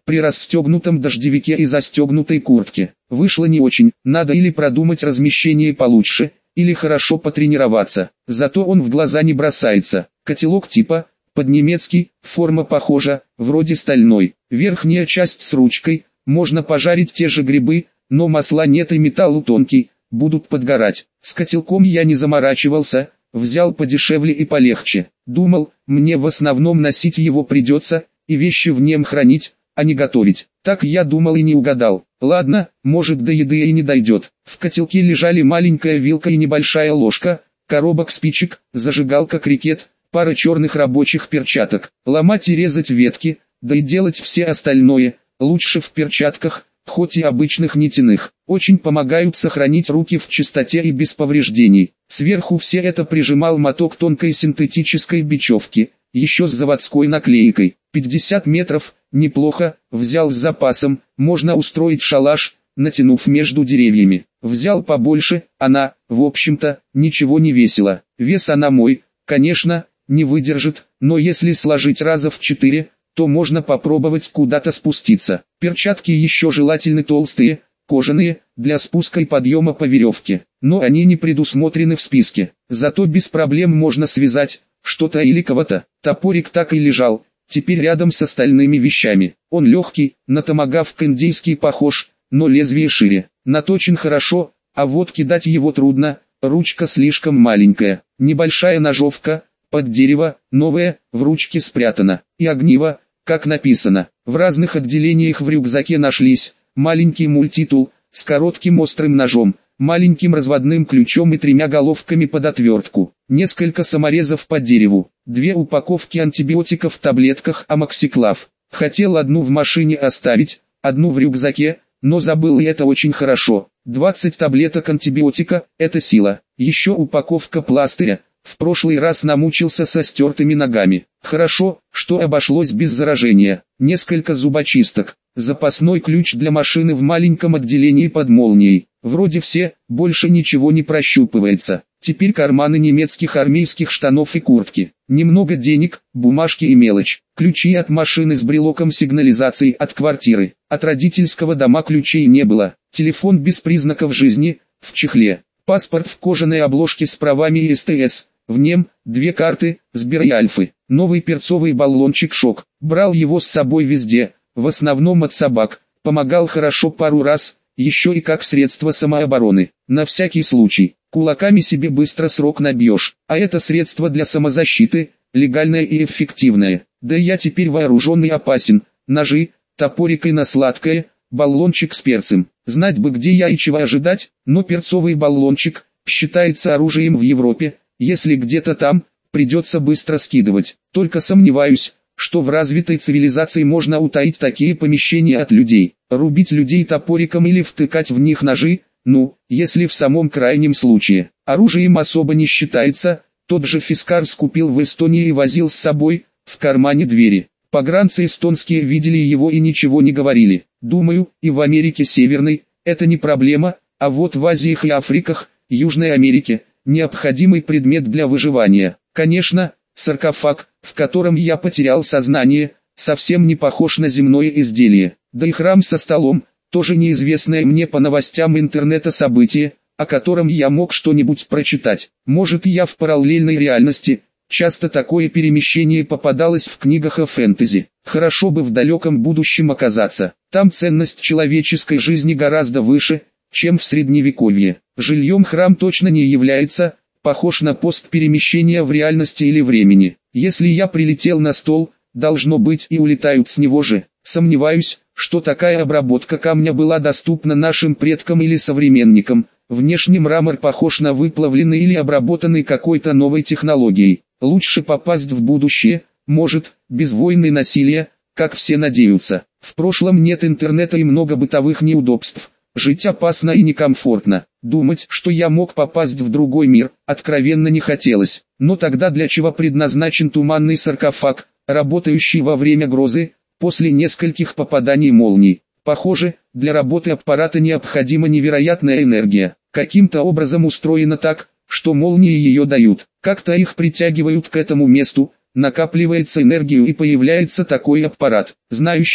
при расстегнутом дождевике и застегнутой куртке. Вышло не очень, надо или продумать размещение получше, или хорошо потренироваться. Зато он в глаза не бросается. Котелок типа, под немецкий, форма похожа, вроде стальной. Верхняя часть с ручкой, можно пожарить те же грибы, но масла нет и металл тонкий, будут подгорать. С котелком я не заморачивался, взял подешевле и полегче. Думал, мне в основном носить его придется, и вещи в нем хранить, а не готовить. Так я думал и не угадал. Ладно, может до еды и не дойдет. В котелке лежали маленькая вилка и небольшая ложка, коробок спичек, зажигалка, крикет, пара черных рабочих перчаток. Ломать и резать ветки, да и делать все остальное, лучше в перчатках, хоть и обычных нитяных. Очень помогают сохранить руки в чистоте и без повреждений. Сверху все это прижимал моток тонкой синтетической бечевки, еще с заводской наклейкой. пятьдесят метров, неплохо, взял с запасом, можно устроить шалаш, натянув между деревьями. Взял побольше, она, в общем-то, ничего не весила. Вес она мой, конечно, не выдержит, но если сложить раза в четыре, то можно попробовать куда-то спуститься. Перчатки еще желательно толстые, кожаные, для спуска и подъема по веревке, но они не предусмотрены в списке. Зато без проблем можно связать что-то или кого-то. Топорик так и лежал, теперь рядом с остальными вещами. Он легкий, на томагавк индейский похож, но лезвие шире. Наточен хорошо, а вот кидать его трудно, ручка слишком маленькая. Небольшая ножовка, под дерево, новая, в ручке спрятана. И огниво, как написано. В разных отделениях в рюкзаке нашлись маленький мультитул с коротким острым ножом, маленьким разводным ключом и тремя головками под отвертку, несколько саморезов по дереву, две упаковки антибиотиков в таблетках амоксиклав. Хотел одну в машине оставить, одну в рюкзаке, но забыл, и это очень хорошо. двадцать таблеток антибиотика – это сила. Еще упаковка пластыря. В прошлый раз намучился со стертыми ногами. Хорошо, что обошлось без заражения. Несколько зубочисток. Запасной ключ для машины в маленьком отделении под молнией. Вроде все, больше ничего не прощупывается. Теперь карманы немецких армейских штанов и куртки. Немного денег, бумажки и мелочь. Ключи от машины с брелоком сигнализации от квартиры. От родительского дома ключей не было. Телефон без признаков жизни, в чехле. Паспорт в кожаной обложке с правами и СТС. В нем две карты, Сбер и Альфы. Новый перцовый баллончик «Шок». Брал его с собой везде, в основном от собак. Помогал хорошо пару раз, еще и как средство самообороны. На всякий случай, кулаками себе быстро срок набьешь. А это средство для самозащиты, легальное и эффективное. Да я теперь вооружен и опасен. Ножи, топорик и на сладкое, баллончик с перцем. Знать бы, где я и чего ожидать, но перцовый баллончик считается оружием в Европе. Если где-то там, придется быстро скидывать. Только сомневаюсь, что в развитой цивилизации можно утаить такие помещения от людей. Рубить людей топориком или втыкать в них ножи, ну, если в самом крайнем случае. Оружием особо не считается, тот же Фискар скупил в Эстонии и возил с собой, в кармане двери. Погранцы эстонские видели его и ничего не говорили. Думаю, и в Америке Северной, это не проблема, а вот в Азиях и Африках, Южной Америке, необходимый предмет для выживания. Конечно, саркофаг, в котором я потерял сознание, совсем не похож на земное изделие. Да и храм со столом, тоже неизвестное мне по новостям интернета событие, о котором я мог что-нибудь прочитать. Может, я в параллельной реальности. Часто такое перемещение попадалось в книгах о фэнтези. Хорошо бы в далеком будущем оказаться. Там ценность человеческой жизни гораздо выше, чем в средневековье. Жильем храм точно не является, похож на пост перемещения в реальности или времени. Если я прилетел на стол, должно быть и улетают с него же. Сомневаюсь, что такая обработка камня была доступна нашим предкам или современникам. Внешне мрамор похож на выплавленный или обработанный какой-то новой технологией. Лучше попасть в будущее, может, без войны и насилия, как все надеются. В прошлом нет интернета и много бытовых неудобств. Жить опасно и некомфортно. Думать, что я мог попасть в другой мир, откровенно не хотелось. Но тогда для чего предназначен туманный саркофаг, работающий во время грозы, после нескольких попаданий молний? Похоже, для работы аппарата необходима невероятная энергия. Каким-то образом устроено так, что молнии ее дают. Как-то их притягивают к этому месту, накапливается энергию и появляется такой аппарат. Знающий,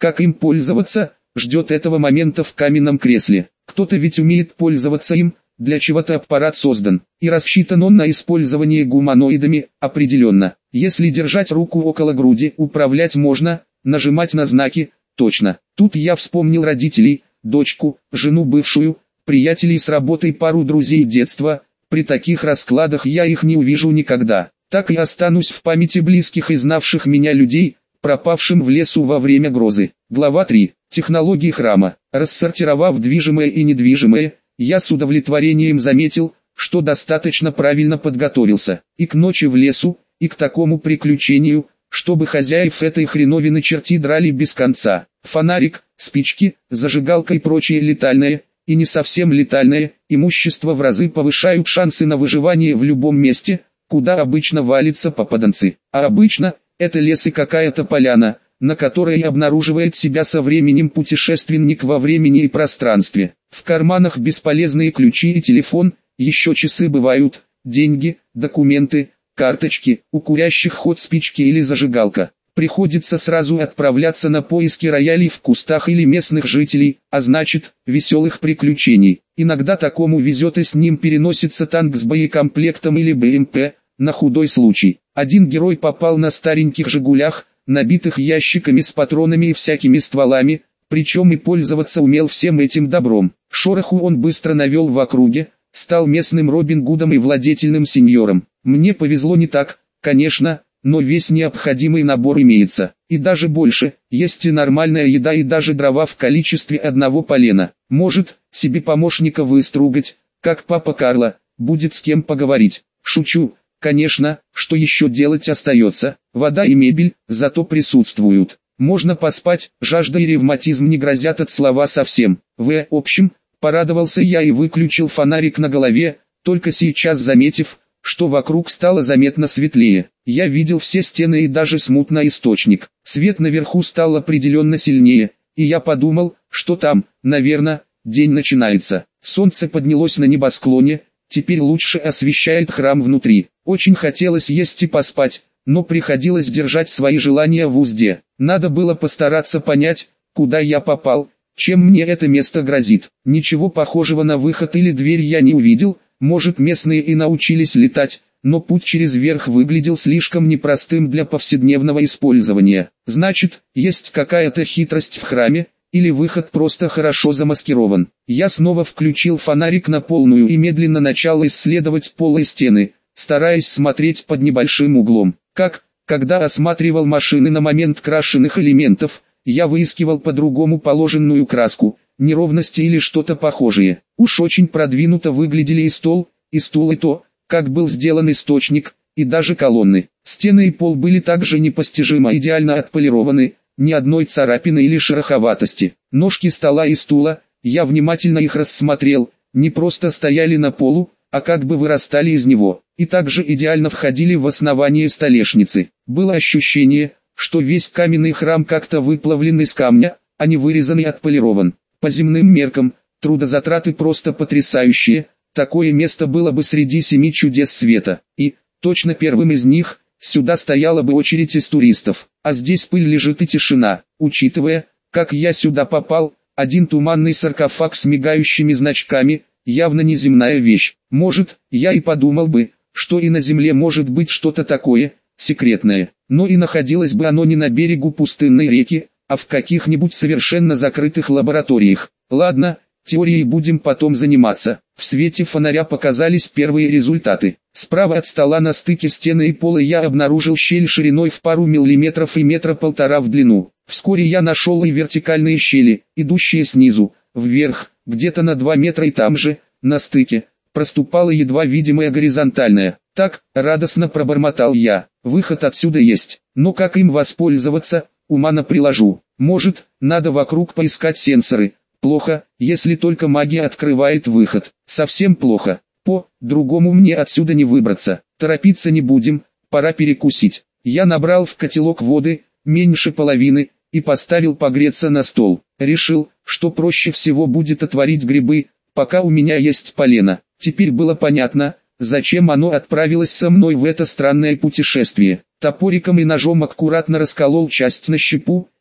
Как им пользоваться, ждет этого момента в каменном кресле. Кто-то ведь умеет пользоваться им, для чего-то аппарат создан, и рассчитан он на использование гуманоидами, определенно. Если держать руку около груди, управлять можно, нажимать на знаки, точно. Тут я вспомнил родителей, дочку, жену бывшую, приятелей с работы и пару друзей детства. При таких раскладах я их не увижу никогда. Так и останусь в памяти близких и знавших меня людей, пропавшим в лесу во время грозы. Глава три. Технологии храма. Рассортировав движимое и недвижимое, я с удовлетворением заметил, что достаточно правильно подготовился. И к ночи в лесу, и к такому приключению, чтобы хозяев этой хреновины черти драли без конца. Фонарик, спички, зажигалка и прочее летальное, и не совсем летальное, имущество в разы повышают шансы на выживание в любом месте, куда обычно валятся попаданцы. А обычно, это лес и какая-то поляна, на которой обнаруживает себя со временем путешественник во времени и пространстве. В карманах бесполезные ключи и телефон, еще часы бывают, деньги, документы, карточки, у курящих ход спички или зажигалка. Приходится сразу отправляться на поиски роялей в кустах или местных жителей, а значит, веселых приключений. Иногда такому везет и с ним переносится танк с боекомплектом или бэ эм пэ, на худой случай. Один герой попал на стареньких «Жигулях», набитых ящиками с патронами и всякими стволами, причем и пользоваться умел всем этим добром. Шороху он быстро навел в округе, стал местным Робин Гудом и владетельным сеньором. Мне повезло не так, конечно, но весь необходимый набор имеется. И даже больше, есть и нормальная еда и даже дрова в количестве одного полена. Может, себе помощника выстругать, как папа Карло, будет с кем поговорить. Шучу. Конечно, что еще делать остается, вода и мебель, зато присутствуют. Можно поспать, жажда и ревматизм не грозят от слова совсем. В общем, порадовался я и выключил фонарик на голове, только сейчас заметив, что вокруг стало заметно светлее. Я видел все стены и даже смутно источник. Свет наверху стал определенно сильнее, и я подумал, что там, наверное, день начинается. Солнце поднялось на небосклоне, теперь лучше освещает храм внутри. Очень хотелось есть и поспать, но приходилось держать свои желания в узде. Надо было постараться понять, куда я попал, чем мне это место грозит. Ничего похожего на выход или дверь я не увидел, может местные и научились летать, но путь через верх выглядел слишком непростым для повседневного использования. Значит, есть какая-то хитрость в храме, или выход просто хорошо замаскирован. Я снова включил фонарик на полную и медленно начал исследовать пол и стены, стараясь смотреть под небольшим углом. Как, когда осматривал машины на момент крашеных элементов, я выискивал по-другому положенную краску, неровности или что-то похожее. Уж очень продвинуто выглядели и стол, и стул и то, как был сделан источник, и даже колонны. Стены и пол были также непостижимо идеально отполированы, ни одной царапины или шероховатости. Ножки стола и стула, я внимательно их рассмотрел, не просто стояли на полу, а как бы вырастали из него, и также идеально входили в основание столешницы. Было ощущение, что весь каменный храм как-то выплавлен из камня, а не вырезан и отполирован. По земным меркам, трудозатраты просто потрясающие, такое место было бы среди семи чудес света, и, точно первым из них, сюда стояла бы очередь из туристов, а здесь пыль лежит и тишина. Учитывая, как я сюда попал, один туманный саркофаг с мигающими значками, явно неземная вещь. Может, я и подумал бы, что и на земле может быть что-то такое, секретное, но и находилось бы оно не на берегу пустынной реки, а в каких-нибудь совершенно закрытых лабораториях. Ладно, теорией будем потом заниматься. В свете фонаря показались первые результаты. Справа от стола на стыке стены и пола я обнаружил щель шириной в пару миллиметров и метра полтора в длину. Вскоре я нашел и вертикальные щели, идущие снизу, вверх, где-то на два метра и там же, на стыке, проступала едва видимая горизонтальная. Так, радостно пробормотал я, выход отсюда есть, но как им воспользоваться, ума не приложу. Может, надо вокруг поискать сенсоры. Плохо, если только магия открывает выход. Совсем плохо. По-другому мне отсюда не выбраться. Торопиться не будем, пора перекусить. Я набрал в котелок воды, меньше половины, и поставил погреться на стол. Решил, что проще всего будет отварить грибы, пока у меня есть полено. Теперь было понятно, зачем оно отправилось со мной в это странное путешествие. Топориком и ножом аккуратно расколол часть на щепу,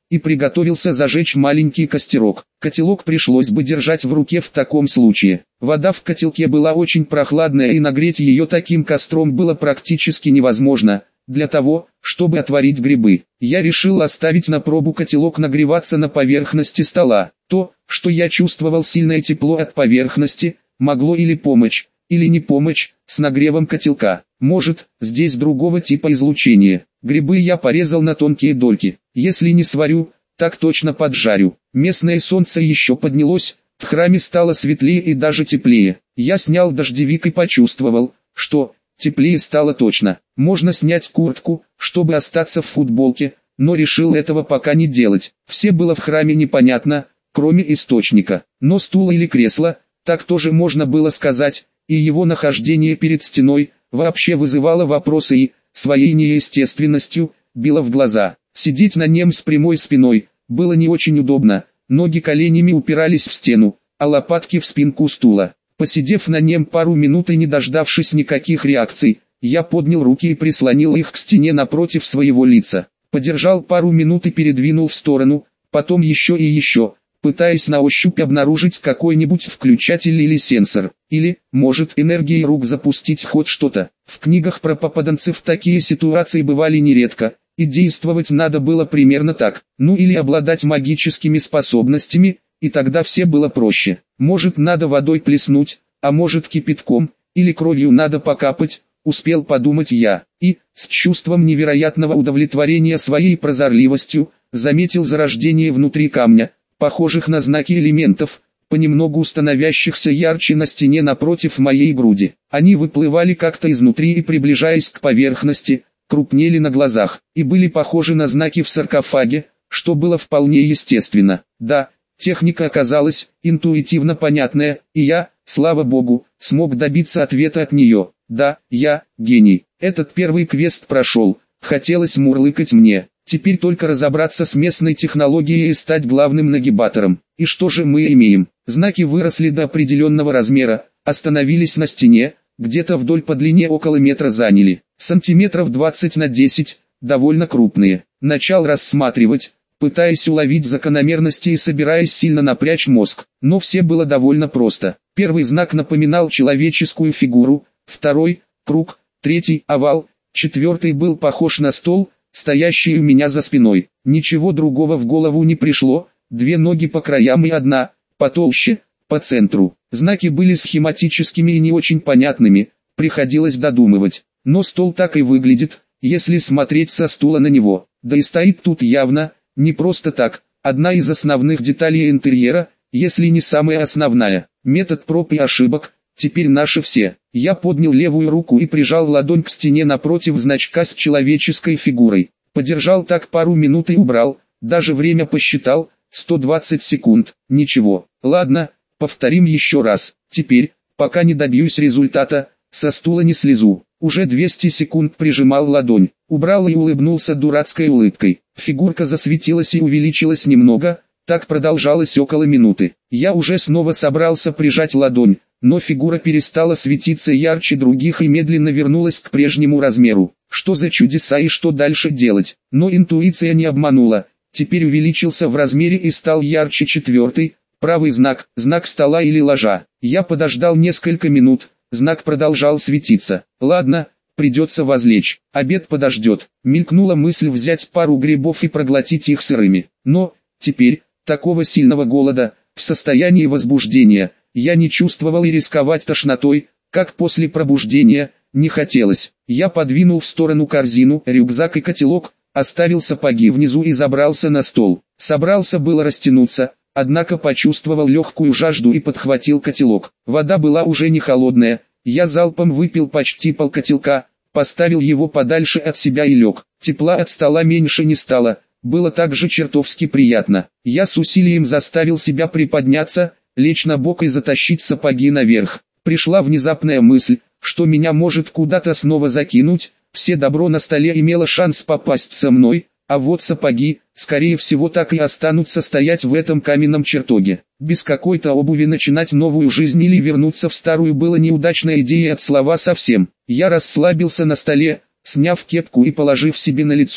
и приготовился зажечь маленький костерок. Котелок пришлось бы держать в руке в таком случае. Вода в котелке была очень прохладная, и нагреть ее таким костром было практически невозможно. Для того, чтобы отварить грибы, я решил оставить на пробу котелок нагреваться на поверхности стола. То, что я чувствовал сильное тепло от поверхности, могло или помочь, или не помочь с нагревом котелка. Может, здесь другого типа излучения. Грибы я порезал на тонкие дольки. Если не сварю, так точно поджарю. Местное солнце еще поднялось, в храме стало светлее и даже теплее. Я снял дождевик и почувствовал, что теплее стало точно. Можно снять куртку, чтобы остаться в футболке, но решил этого пока не делать. Все было в храме непонятно, кроме источника. Но стула или кресла, так тоже можно было сказать, и его нахождение перед стеной вообще вызывало вопросы и, своей неестественностью, било в глаза. Сидеть на нем с прямой спиной было не очень удобно, ноги коленями упирались в стену, а лопатки в спинку стула. Посидев на нем пару минут и не дождавшись никаких реакций, я поднял руки и прислонил их к стене напротив своего лица. Подержал пару минут и передвинул в сторону, потом еще и еще, пытаясь на ощупь обнаружить какой-нибудь включатель или сенсор, или, может, энергией рук запустить хоть что-то. В книгах про попаданцев такие ситуации бывали нередко, и действовать надо было примерно так, ну или обладать магическими способностями, и тогда все было проще. Может, надо водой плеснуть, а может кипятком, или кровью надо покапать, успел подумать я, и, с чувством невероятного удовлетворения своей прозорливостью, заметил зарождение внутри камня, похожих на знаки элементов, понемногу становящихся ярче на стене напротив моей груди. Они выплывали как-то изнутри и, приближаясь к поверхности, крупнели на глазах, и были похожи на знаки в саркофаге, что было вполне естественно. Да, техника оказалась интуитивно понятная, и я, слава богу, смог добиться ответа от нее. Да, я гений. Этот первый квест прошел, хотелось мурлыкать мне. Теперь только разобраться с местной технологией и стать главным нагибатором. И что же мы имеем? Знаки выросли до определенного размера, остановились на стене, где-то вдоль по длине около метра заняли. Сантиметров двадцать на десять, довольно крупные. Начал рассматривать, пытаясь уловить закономерности и собираясь сильно напрячь мозг. Но все было довольно просто. Первый знак напоминал человеческую фигуру, второй – круг, третий – овал, четвертый был похож на стол, стоящий у меня за спиной. Ничего другого в голову не пришло, две ноги по краям и одна, потолще, по центру. Знаки были схематическими и не очень понятными, приходилось додумывать. Но стол так и выглядит, если смотреть со стула на него. Да и стоит тут явно, не просто так, одна из основных деталей интерьера, если не самая основная. Метод проб и ошибок, теперь наши все. Я поднял левую руку и прижал ладонь к стене напротив значка с человеческой фигурой. Подержал так пару минут и убрал, даже время посчитал, сто двадцать секунд. Ничего, ладно, повторим еще раз. Теперь, пока не добьюсь результата, со стула не слезу. Уже двести секунд прижимал ладонь, убрал и улыбнулся дурацкой улыбкой. Фигурка засветилась и увеличилась немного, так продолжалось около минуты. Я уже снова собрался прижать ладонь, но фигура перестала светиться ярче других и медленно вернулась к прежнему размеру. Что за чудеса и что дальше делать? Но интуиция не обманула. Теперь увеличился в размере и стал ярче четвертый, правый знак, знак стола или ложа. Я подождал несколько минут, знак продолжал светиться. Ладно, придется возлечь, обед подождет. Мелькнула мысль взять пару грибов и проглотить их сырыми. Но, теперь, такого сильного голода, в состоянии возбуждения, я не чувствовал и рисковать тошнотой, как после пробуждения, не хотелось. Я подвинул в сторону корзину, рюкзак и котелок, оставил сапоги внизу и забрался на стол. Собрался было растянуться, однако почувствовал легкую жажду и подхватил котелок. Вода была уже не холодная, я залпом выпил почти полкотелка, поставил его подальше от себя и лег. Тепла от стола меньше не стало, было также чертовски приятно. Я с усилием заставил себя приподняться, лечь на бок и затащить сапоги наверх. Пришла внезапная мысль, что меня может куда-то снова закинуть, все добро на столе имело шанс попасть со мной, а вот сапоги, скорее всего, так и останутся стоять в этом каменном чертоге. Без какой-то обуви начинать новую жизнь или вернуться в старую было неудачной идеей от слова совсем. Я расслабился на столе, сняв кепку и положив себе на лицо.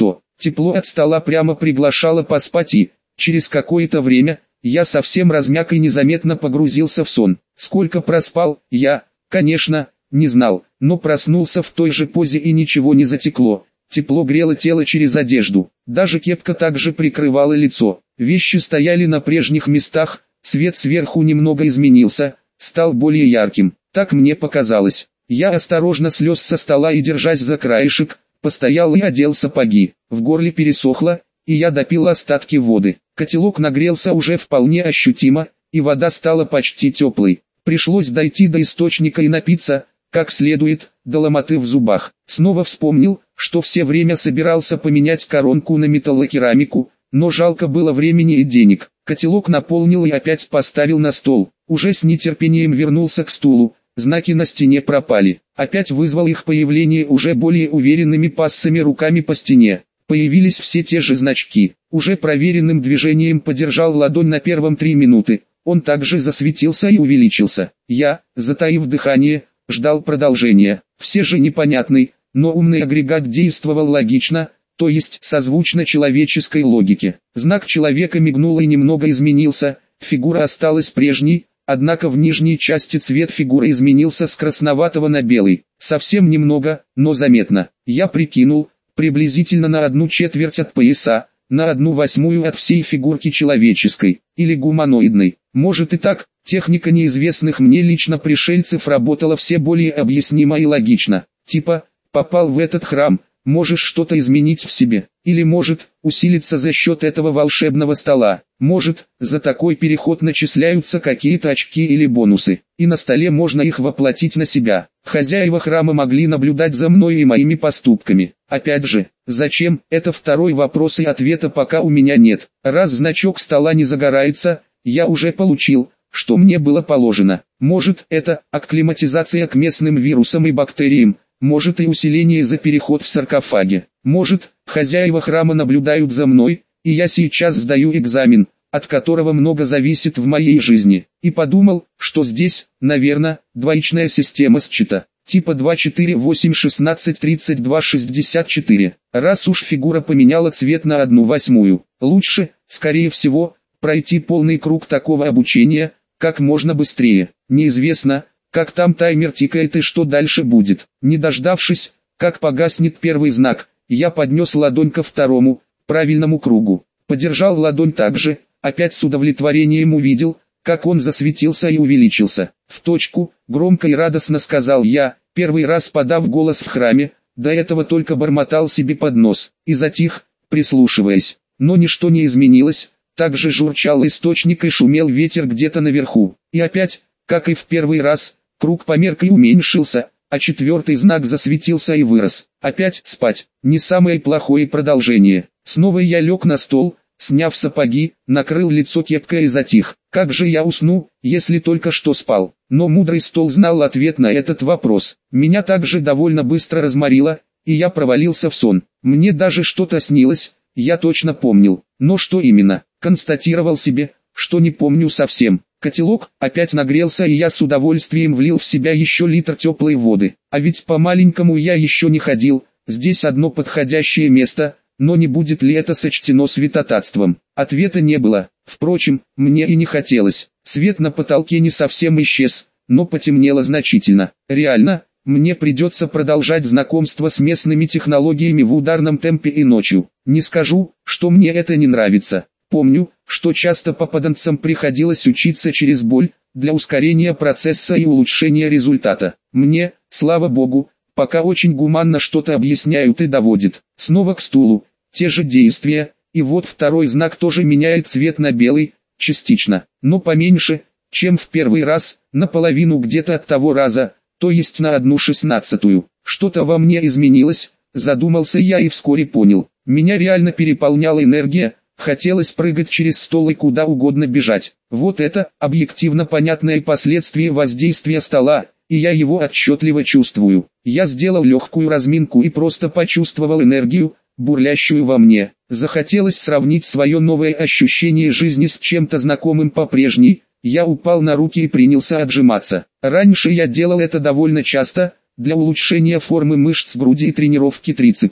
Тепло от стола прямо приглашало поспать, и, через какое-то время, я совсем размяк и незаметно погрузился в сон. Сколько проспал, я, конечно, не знал, но проснулся в той же позе и ничего не затекло. Тепло грело тело через одежду, даже кепка также прикрывала лицо. Вещи стояли на прежних местах, свет сверху немного изменился, стал более ярким, так мне показалось. Я осторожно слез со стола и, держась за краешек, постоял и одел сапоги. В горле пересохло, и я допил остатки воды. Котелок нагрелся уже вполне ощутимо, и вода стала почти теплой. Пришлось дойти до источника и напиться, как следует, до ломоты в зубах. Снова вспомнил, что все время собирался поменять коронку на металлокерамику, но жалко было времени и денег. Котелок наполнил и опять поставил на стол. Уже с нетерпением вернулся к стулу. Знаки на стене пропали. Опять вызвал их появление уже более уверенными пассами руками по стене. Появились все те же значки. Уже проверенным движением подержал ладонь на первом три минуты. Он также засветился и увеличился. Я, затаив дыхание, ждал продолжения. Все же непонятный, но умный агрегат действовал логично, то есть созвучно человеческой логике. Знак человека мигнул и немного изменился, фигура осталась прежней, однако в нижней части цвет фигуры изменился с красноватого на белый. Совсем немного, но заметно. Я прикинул, приблизительно на одну четверть от пояса, на одну восьмую от всей фигурки человеческой, или гуманоидной. Может и так, техника неизвестных мне лично пришельцев работала все более объяснимо и логично. Типа, попал в этот храм, можешь что-то изменить в себе, или может, усилиться за счет этого волшебного стола, может, за такой переход начисляются какие-то очки или бонусы, и на столе можно их воплотить на себя. Хозяева храма могли наблюдать за мной и моими поступками. Опять же, зачем, это второй вопрос и ответа пока у меня нет. Раз значок стола не загорается, я уже получил, что мне было положено. Может, это акклиматизация к местным вирусам и бактериям, может и усиление за переход в саркофаге. Может, хозяева храма наблюдают за мной, и я сейчас сдаю экзамен, от которого много зависит в моей жизни. И подумал, что здесь, наверное, двоичная система счета. Типа два четыре восемь шестнадцать тридцать два шестьдесят четыре. Раз уж фигура поменяла цвет на одну восьмую, лучше, скорее всего, пройти полный круг такого обучения, как можно быстрее. Неизвестно, как там таймер тикает и что дальше будет. Не дождавшись, как погаснет первый знак, я поднес ладонь ко второму, правильному кругу. Подержал ладонь так же, опять с удовлетворением увидел, как он засветился и увеличился. В точку, громко и радостно сказал я, первый раз подав голос в храме, до этого только бормотал себе под нос, и затих, прислушиваясь. Но ничто не изменилось, также журчал источник и шумел ветер где-то наверху. И опять, как и в первый раз, круг померк и уменьшился, а четвертый знак засветился и вырос. Опять спать, не самое плохое продолжение. Снова я лег на стол, сняв сапоги, накрыл лицо кепкой и затих. Как же я усну, если только что спал? Но мудрый стол знал ответ на этот вопрос. Меня также довольно быстро разморило, и я провалился в сон. Мне даже что-то снилось, я точно помнил. Но что именно? Констатировал себе, что не помню совсем. Котелок опять нагрелся, и я с удовольствием влил в себя еще литр теплой воды. А ведь по-маленькому я еще не ходил, здесь одно подходящее место, но не будет ли это сочтено святотатством? Ответа не было. Впрочем, мне и не хотелось. Свет на потолке не совсем исчез, но потемнело значительно. Реально, мне придется продолжать знакомство с местными технологиями в ударном темпе и ночью. Не скажу, что мне это не нравится. Помню, что часто попаданцам приходилось учиться через боль, для ускорения процесса и улучшения результата. Мне, слава богу, пока очень гуманно что-то объясняют и доводят. Снова к стулу, те же действия, и вот второй знак тоже меняет цвет на белый, частично, но поменьше, чем в первый раз, наполовину где-то от того раза, то есть на одну шестнадцатую. Что-то во мне изменилось, задумался я и вскоре понял. Меня реально переполняла энергия. Хотелось прыгать через стол и куда угодно бежать. Вот это, объективно понятное последствие воздействия стола, и я его отчетливо чувствую. Я сделал легкую разминку и просто почувствовал энергию, бурлящую во мне. Захотелось сравнить свое новое ощущение жизни с чем-то знакомым по прежней. Я упал на руки и принялся отжиматься. Раньше я делал это довольно часто, для улучшения формы мышц груди и тренировки трицепсов.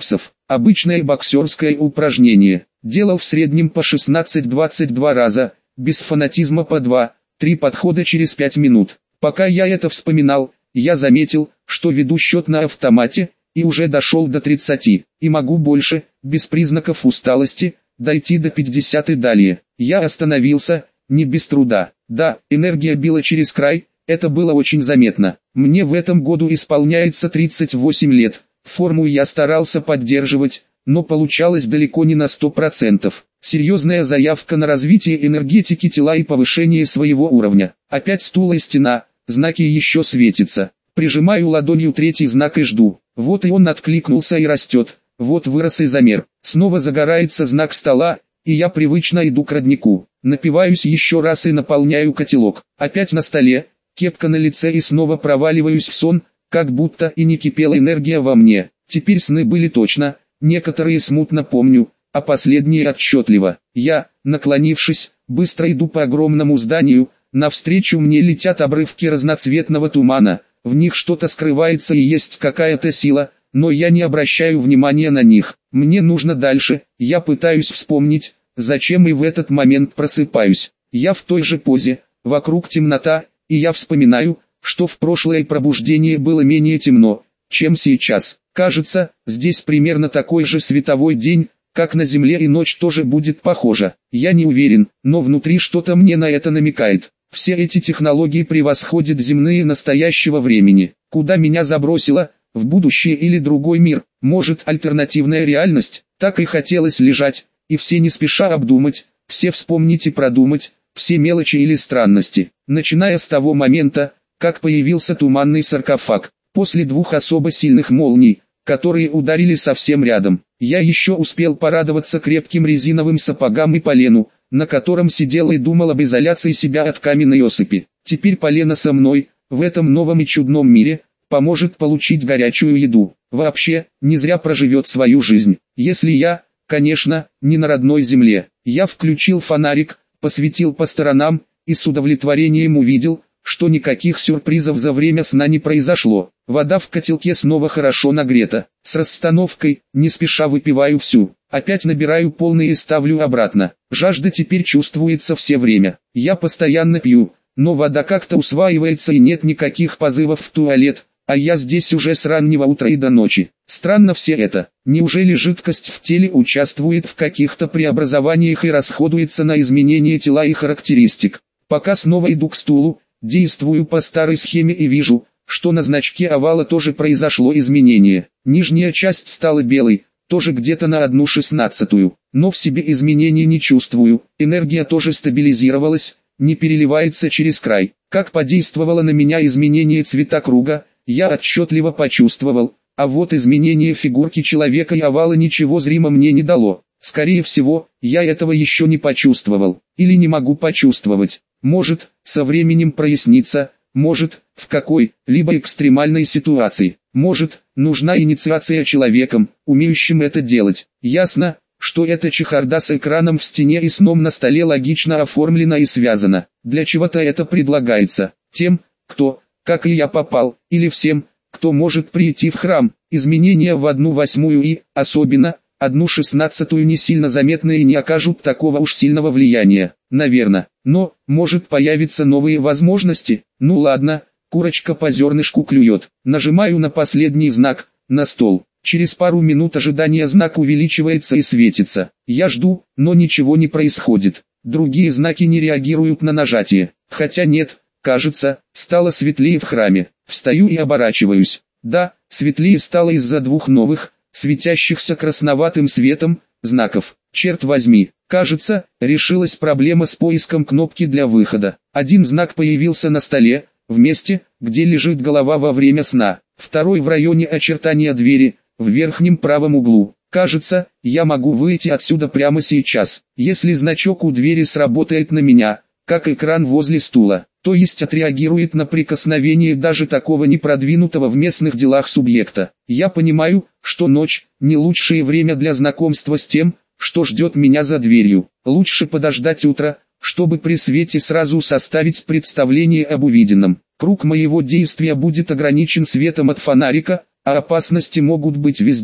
Обычное боксерское упражнение. Делал в среднем по шестнадцать-двадцать два раза, без фанатизма по два-три подхода через пять минут. Пока я это вспоминал, я заметил, что веду счет на автомате, и уже дошел до тридцати, и могу больше, без признаков усталости, дойти до пятидесяти и далее. Я остановился, не без труда. Да, энергия била через край, это было очень заметно. Мне в этом году исполняется тридцать восемь лет, форму я старался поддерживать, но получалось далеко не на сто процентов. Серьезная заявка на развитие энергетики тела и повышение своего уровня. Опять стул и стена, знаки еще светятся. Прижимаю ладонью третий знак и жду. Вот и он откликнулся и растет. Вот вырос и замер. Снова загорается знак стола, и я привычно иду к роднику. Напиваюсь еще раз и наполняю котелок. Опять на столе, кепка на лице и снова проваливаюсь в сон, как будто и не кипела энергия во мне. Теперь сны были точно, некоторые смутно помню, а последние отчетливо. Я, наклонившись, быстро иду по огромному зданию, навстречу мне летят обрывки разноцветного тумана, в них что-то скрывается и есть какая-то сила, но я не обращаю внимания на них. Мне нужно дальше, я пытаюсь вспомнить, зачем и в этот момент просыпаюсь. Я в той же позе, вокруг темнота, и я вспоминаю, что в прошлое пробуждение было менее темно, чем сейчас. Кажется, здесь примерно такой же световой день, как на Земле, и ночь тоже будет похожа. Я не уверен, но внутри что-то мне на это намекает. Все эти технологии превосходят земные настоящего времени. Куда меня забросило, в будущее или другой мир, может альтернативная реальность? Так и хотелось лежать, и все не спеша обдумать, все вспомнить и продумать, все мелочи или странности. Начиная с того момента, как появился туманный саркофаг, после двух особо сильных молний, которые ударили совсем рядом, я еще успел порадоваться крепким резиновым сапогам и полену, на котором сидел и думал об изоляции себя от каменной осыпи. Теперь полено со мной, в этом новом и чудном мире, поможет получить горячую еду. Вообще, не зря проживет свою жизнь. Если я, конечно, не на родной земле. Я включил фонарик, посветил по сторонам, и с удовлетворением увидел, что никаких сюрпризов за время сна не произошло. Вода в котелке снова хорошо нагрета. С расстановкой, не спеша выпиваю всю. Опять набираю полный и ставлю обратно. Жажда теперь чувствуется все время. Я постоянно пью, но вода как-то усваивается и нет никаких позывов в туалет, а я здесь уже с раннего утра и до ночи. Странно все это. Неужели жидкость в теле участвует в каких-то преобразованиях и расходуется на изменение тела и характеристик? Пока снова иду к стулу, действую по старой схеме и вижу, что на значке овала тоже произошло изменение. Нижняя часть стала белой, тоже где-то на одну шестнадцатую, но в себе изменений не чувствую, энергия тоже стабилизировалась, не переливается через край. Как подействовало на меня изменение цвета круга, я отчетливо почувствовал, а вот изменение фигурки человека и овала ничего зримо мне не дало. Скорее всего, я этого еще не почувствовал, или не могу почувствовать. Может, со временем прояснится, может, в какой-либо экстремальной ситуации, может, нужна инициация человеком, умеющим это делать. Ясно, что эта чехарда с экраном в стене и сном на столе логично оформлена и связана. Для чего-то это предлагается тем, кто, как и я, попал, или всем, кто может прийти в храм. Изменения в одну восьмую и, особенно, одну шестнадцатую не сильно заметные и не окажут такого уж сильного влияния, наверное. Но, может появиться новые возможности? Ну ладно, курочка по зернышку клюет. Нажимаю на последний знак, на стол. Через пару минут ожидания знак увеличивается и светится. Я жду, но ничего не происходит. Другие знаки не реагируют на нажатие. Хотя нет, кажется, стало светлее в храме. Встаю и оборачиваюсь. Да, светлее стало из-за двух новых, светящихся красноватым светом, знаков. Черт возьми, кажется, решилась проблема с поиском кнопки для выхода. Один знак появился на столе, в месте, где лежит голова во время сна. Второй в районе очертания двери, в верхнем правом углу. Кажется, я могу выйти отсюда прямо сейчас, если значок у двери сработает на меня, как экран возле стула, то есть отреагирует на прикосновение даже такого непродвинутого в местных делах субъекта. Я понимаю, что ночь – не лучшее время для знакомства с тем, что ждет меня за дверью. Лучше подождать утра, чтобы при свете сразу составить представление об увиденном. Круг моего действия будет ограничен светом от фонарика, а опасности могут быть везде.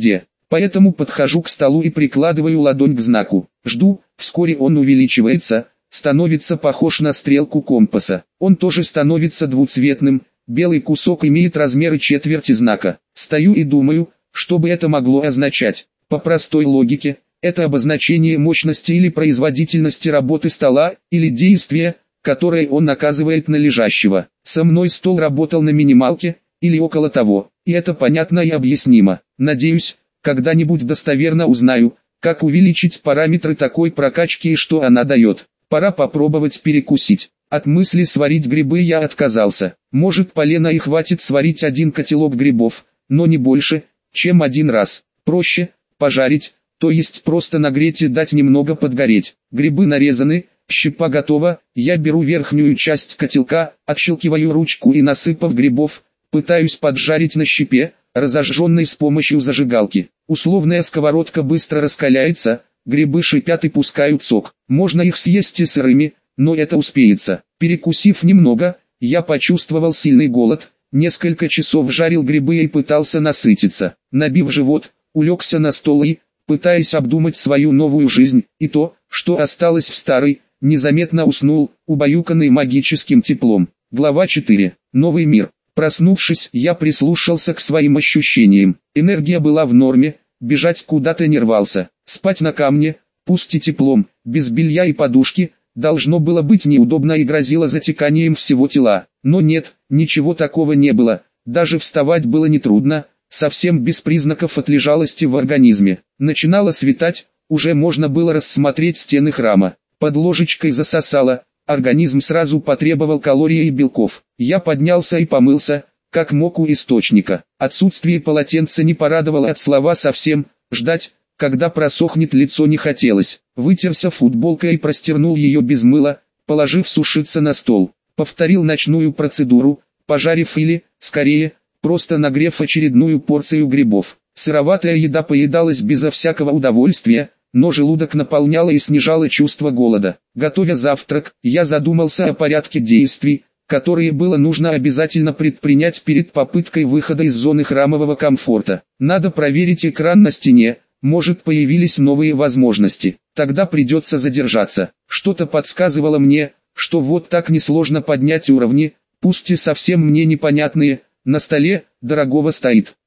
Поэтому подхожу к столу и прикладываю ладонь к знаку. Жду, вскоре он увеличивается, становится похож на стрелку компаса. Он тоже становится двуцветным, белый кусок имеет размеры четверти знака. Стою и думаю, что бы это могло означать. По простой логике, это обозначение мощности или производительности работы стола, или действия, которое он наказывает на лежащего. Со мной стол работал на минималке, или около того, и это понятно и объяснимо. Надеюсь, когда-нибудь достоверно узнаю, как увеличить параметры такой прокачки и что она дает. Пора попробовать перекусить. От мысли сварить грибы я отказался. Может, полена и хватит сварить один котелок грибов, но не больше, чем один раз. Проще пожарить, то есть просто нагреть и дать немного подгореть. Грибы нарезаны, щепа готова, я беру верхнюю часть котелка, отщелкиваю ручку и, насыпав грибов, пытаюсь поджарить на щепе, разожженной с помощью зажигалки. Условная сковородка быстро раскаляется, грибы шипят и пускают сок. Можно их съесть и сырыми, но это успеется. Перекусив немного, я почувствовал сильный голод, несколько часов жарил грибы и пытался насытиться. Набив живот, улегся на стол и, пытаясь обдумать свою новую жизнь, и то, что осталось в старой, незаметно уснул, убаюканный магическим теплом. Глава четыре. Новый мир. Проснувшись, я прислушался к своим ощущениям. Энергия была в норме, бежать куда-то не рвался. Спать на камне, пусть и теплом, без белья и подушки, должно было быть неудобно и грозило затеканием всего тела. Но нет, ничего такого не было, даже вставать было нетрудно, совсем без признаков отлежалости в организме. Начинало светать, уже можно было рассмотреть стены храма. Под ложечкой засосало, организм сразу потребовал калорий и белков. Я поднялся и помылся, как мог у источника. Отсутствие полотенца не порадовало от слова совсем, ждать, когда просохнет лицо не хотелось. Вытерся футболкой и простернул ее без мыла, положив сушиться на стол. Повторил ночную процедуру, пожарив или, скорее, просто нагрев очередную порцию грибов. Сыроватая еда поедалась безо всякого удовольствия, но желудок наполняла и снижала чувство голода. Готовя завтрак, я задумался о порядке действий, которые было нужно обязательно предпринять перед попыткой выхода из зоны храмового комфорта. Надо проверить экран на стене, может появились новые возможности, тогда придется задержаться. Что-то подсказывало мне, что вот так несложно поднять уровни, пусть и совсем мне непонятные, на столе, дорогого стоит.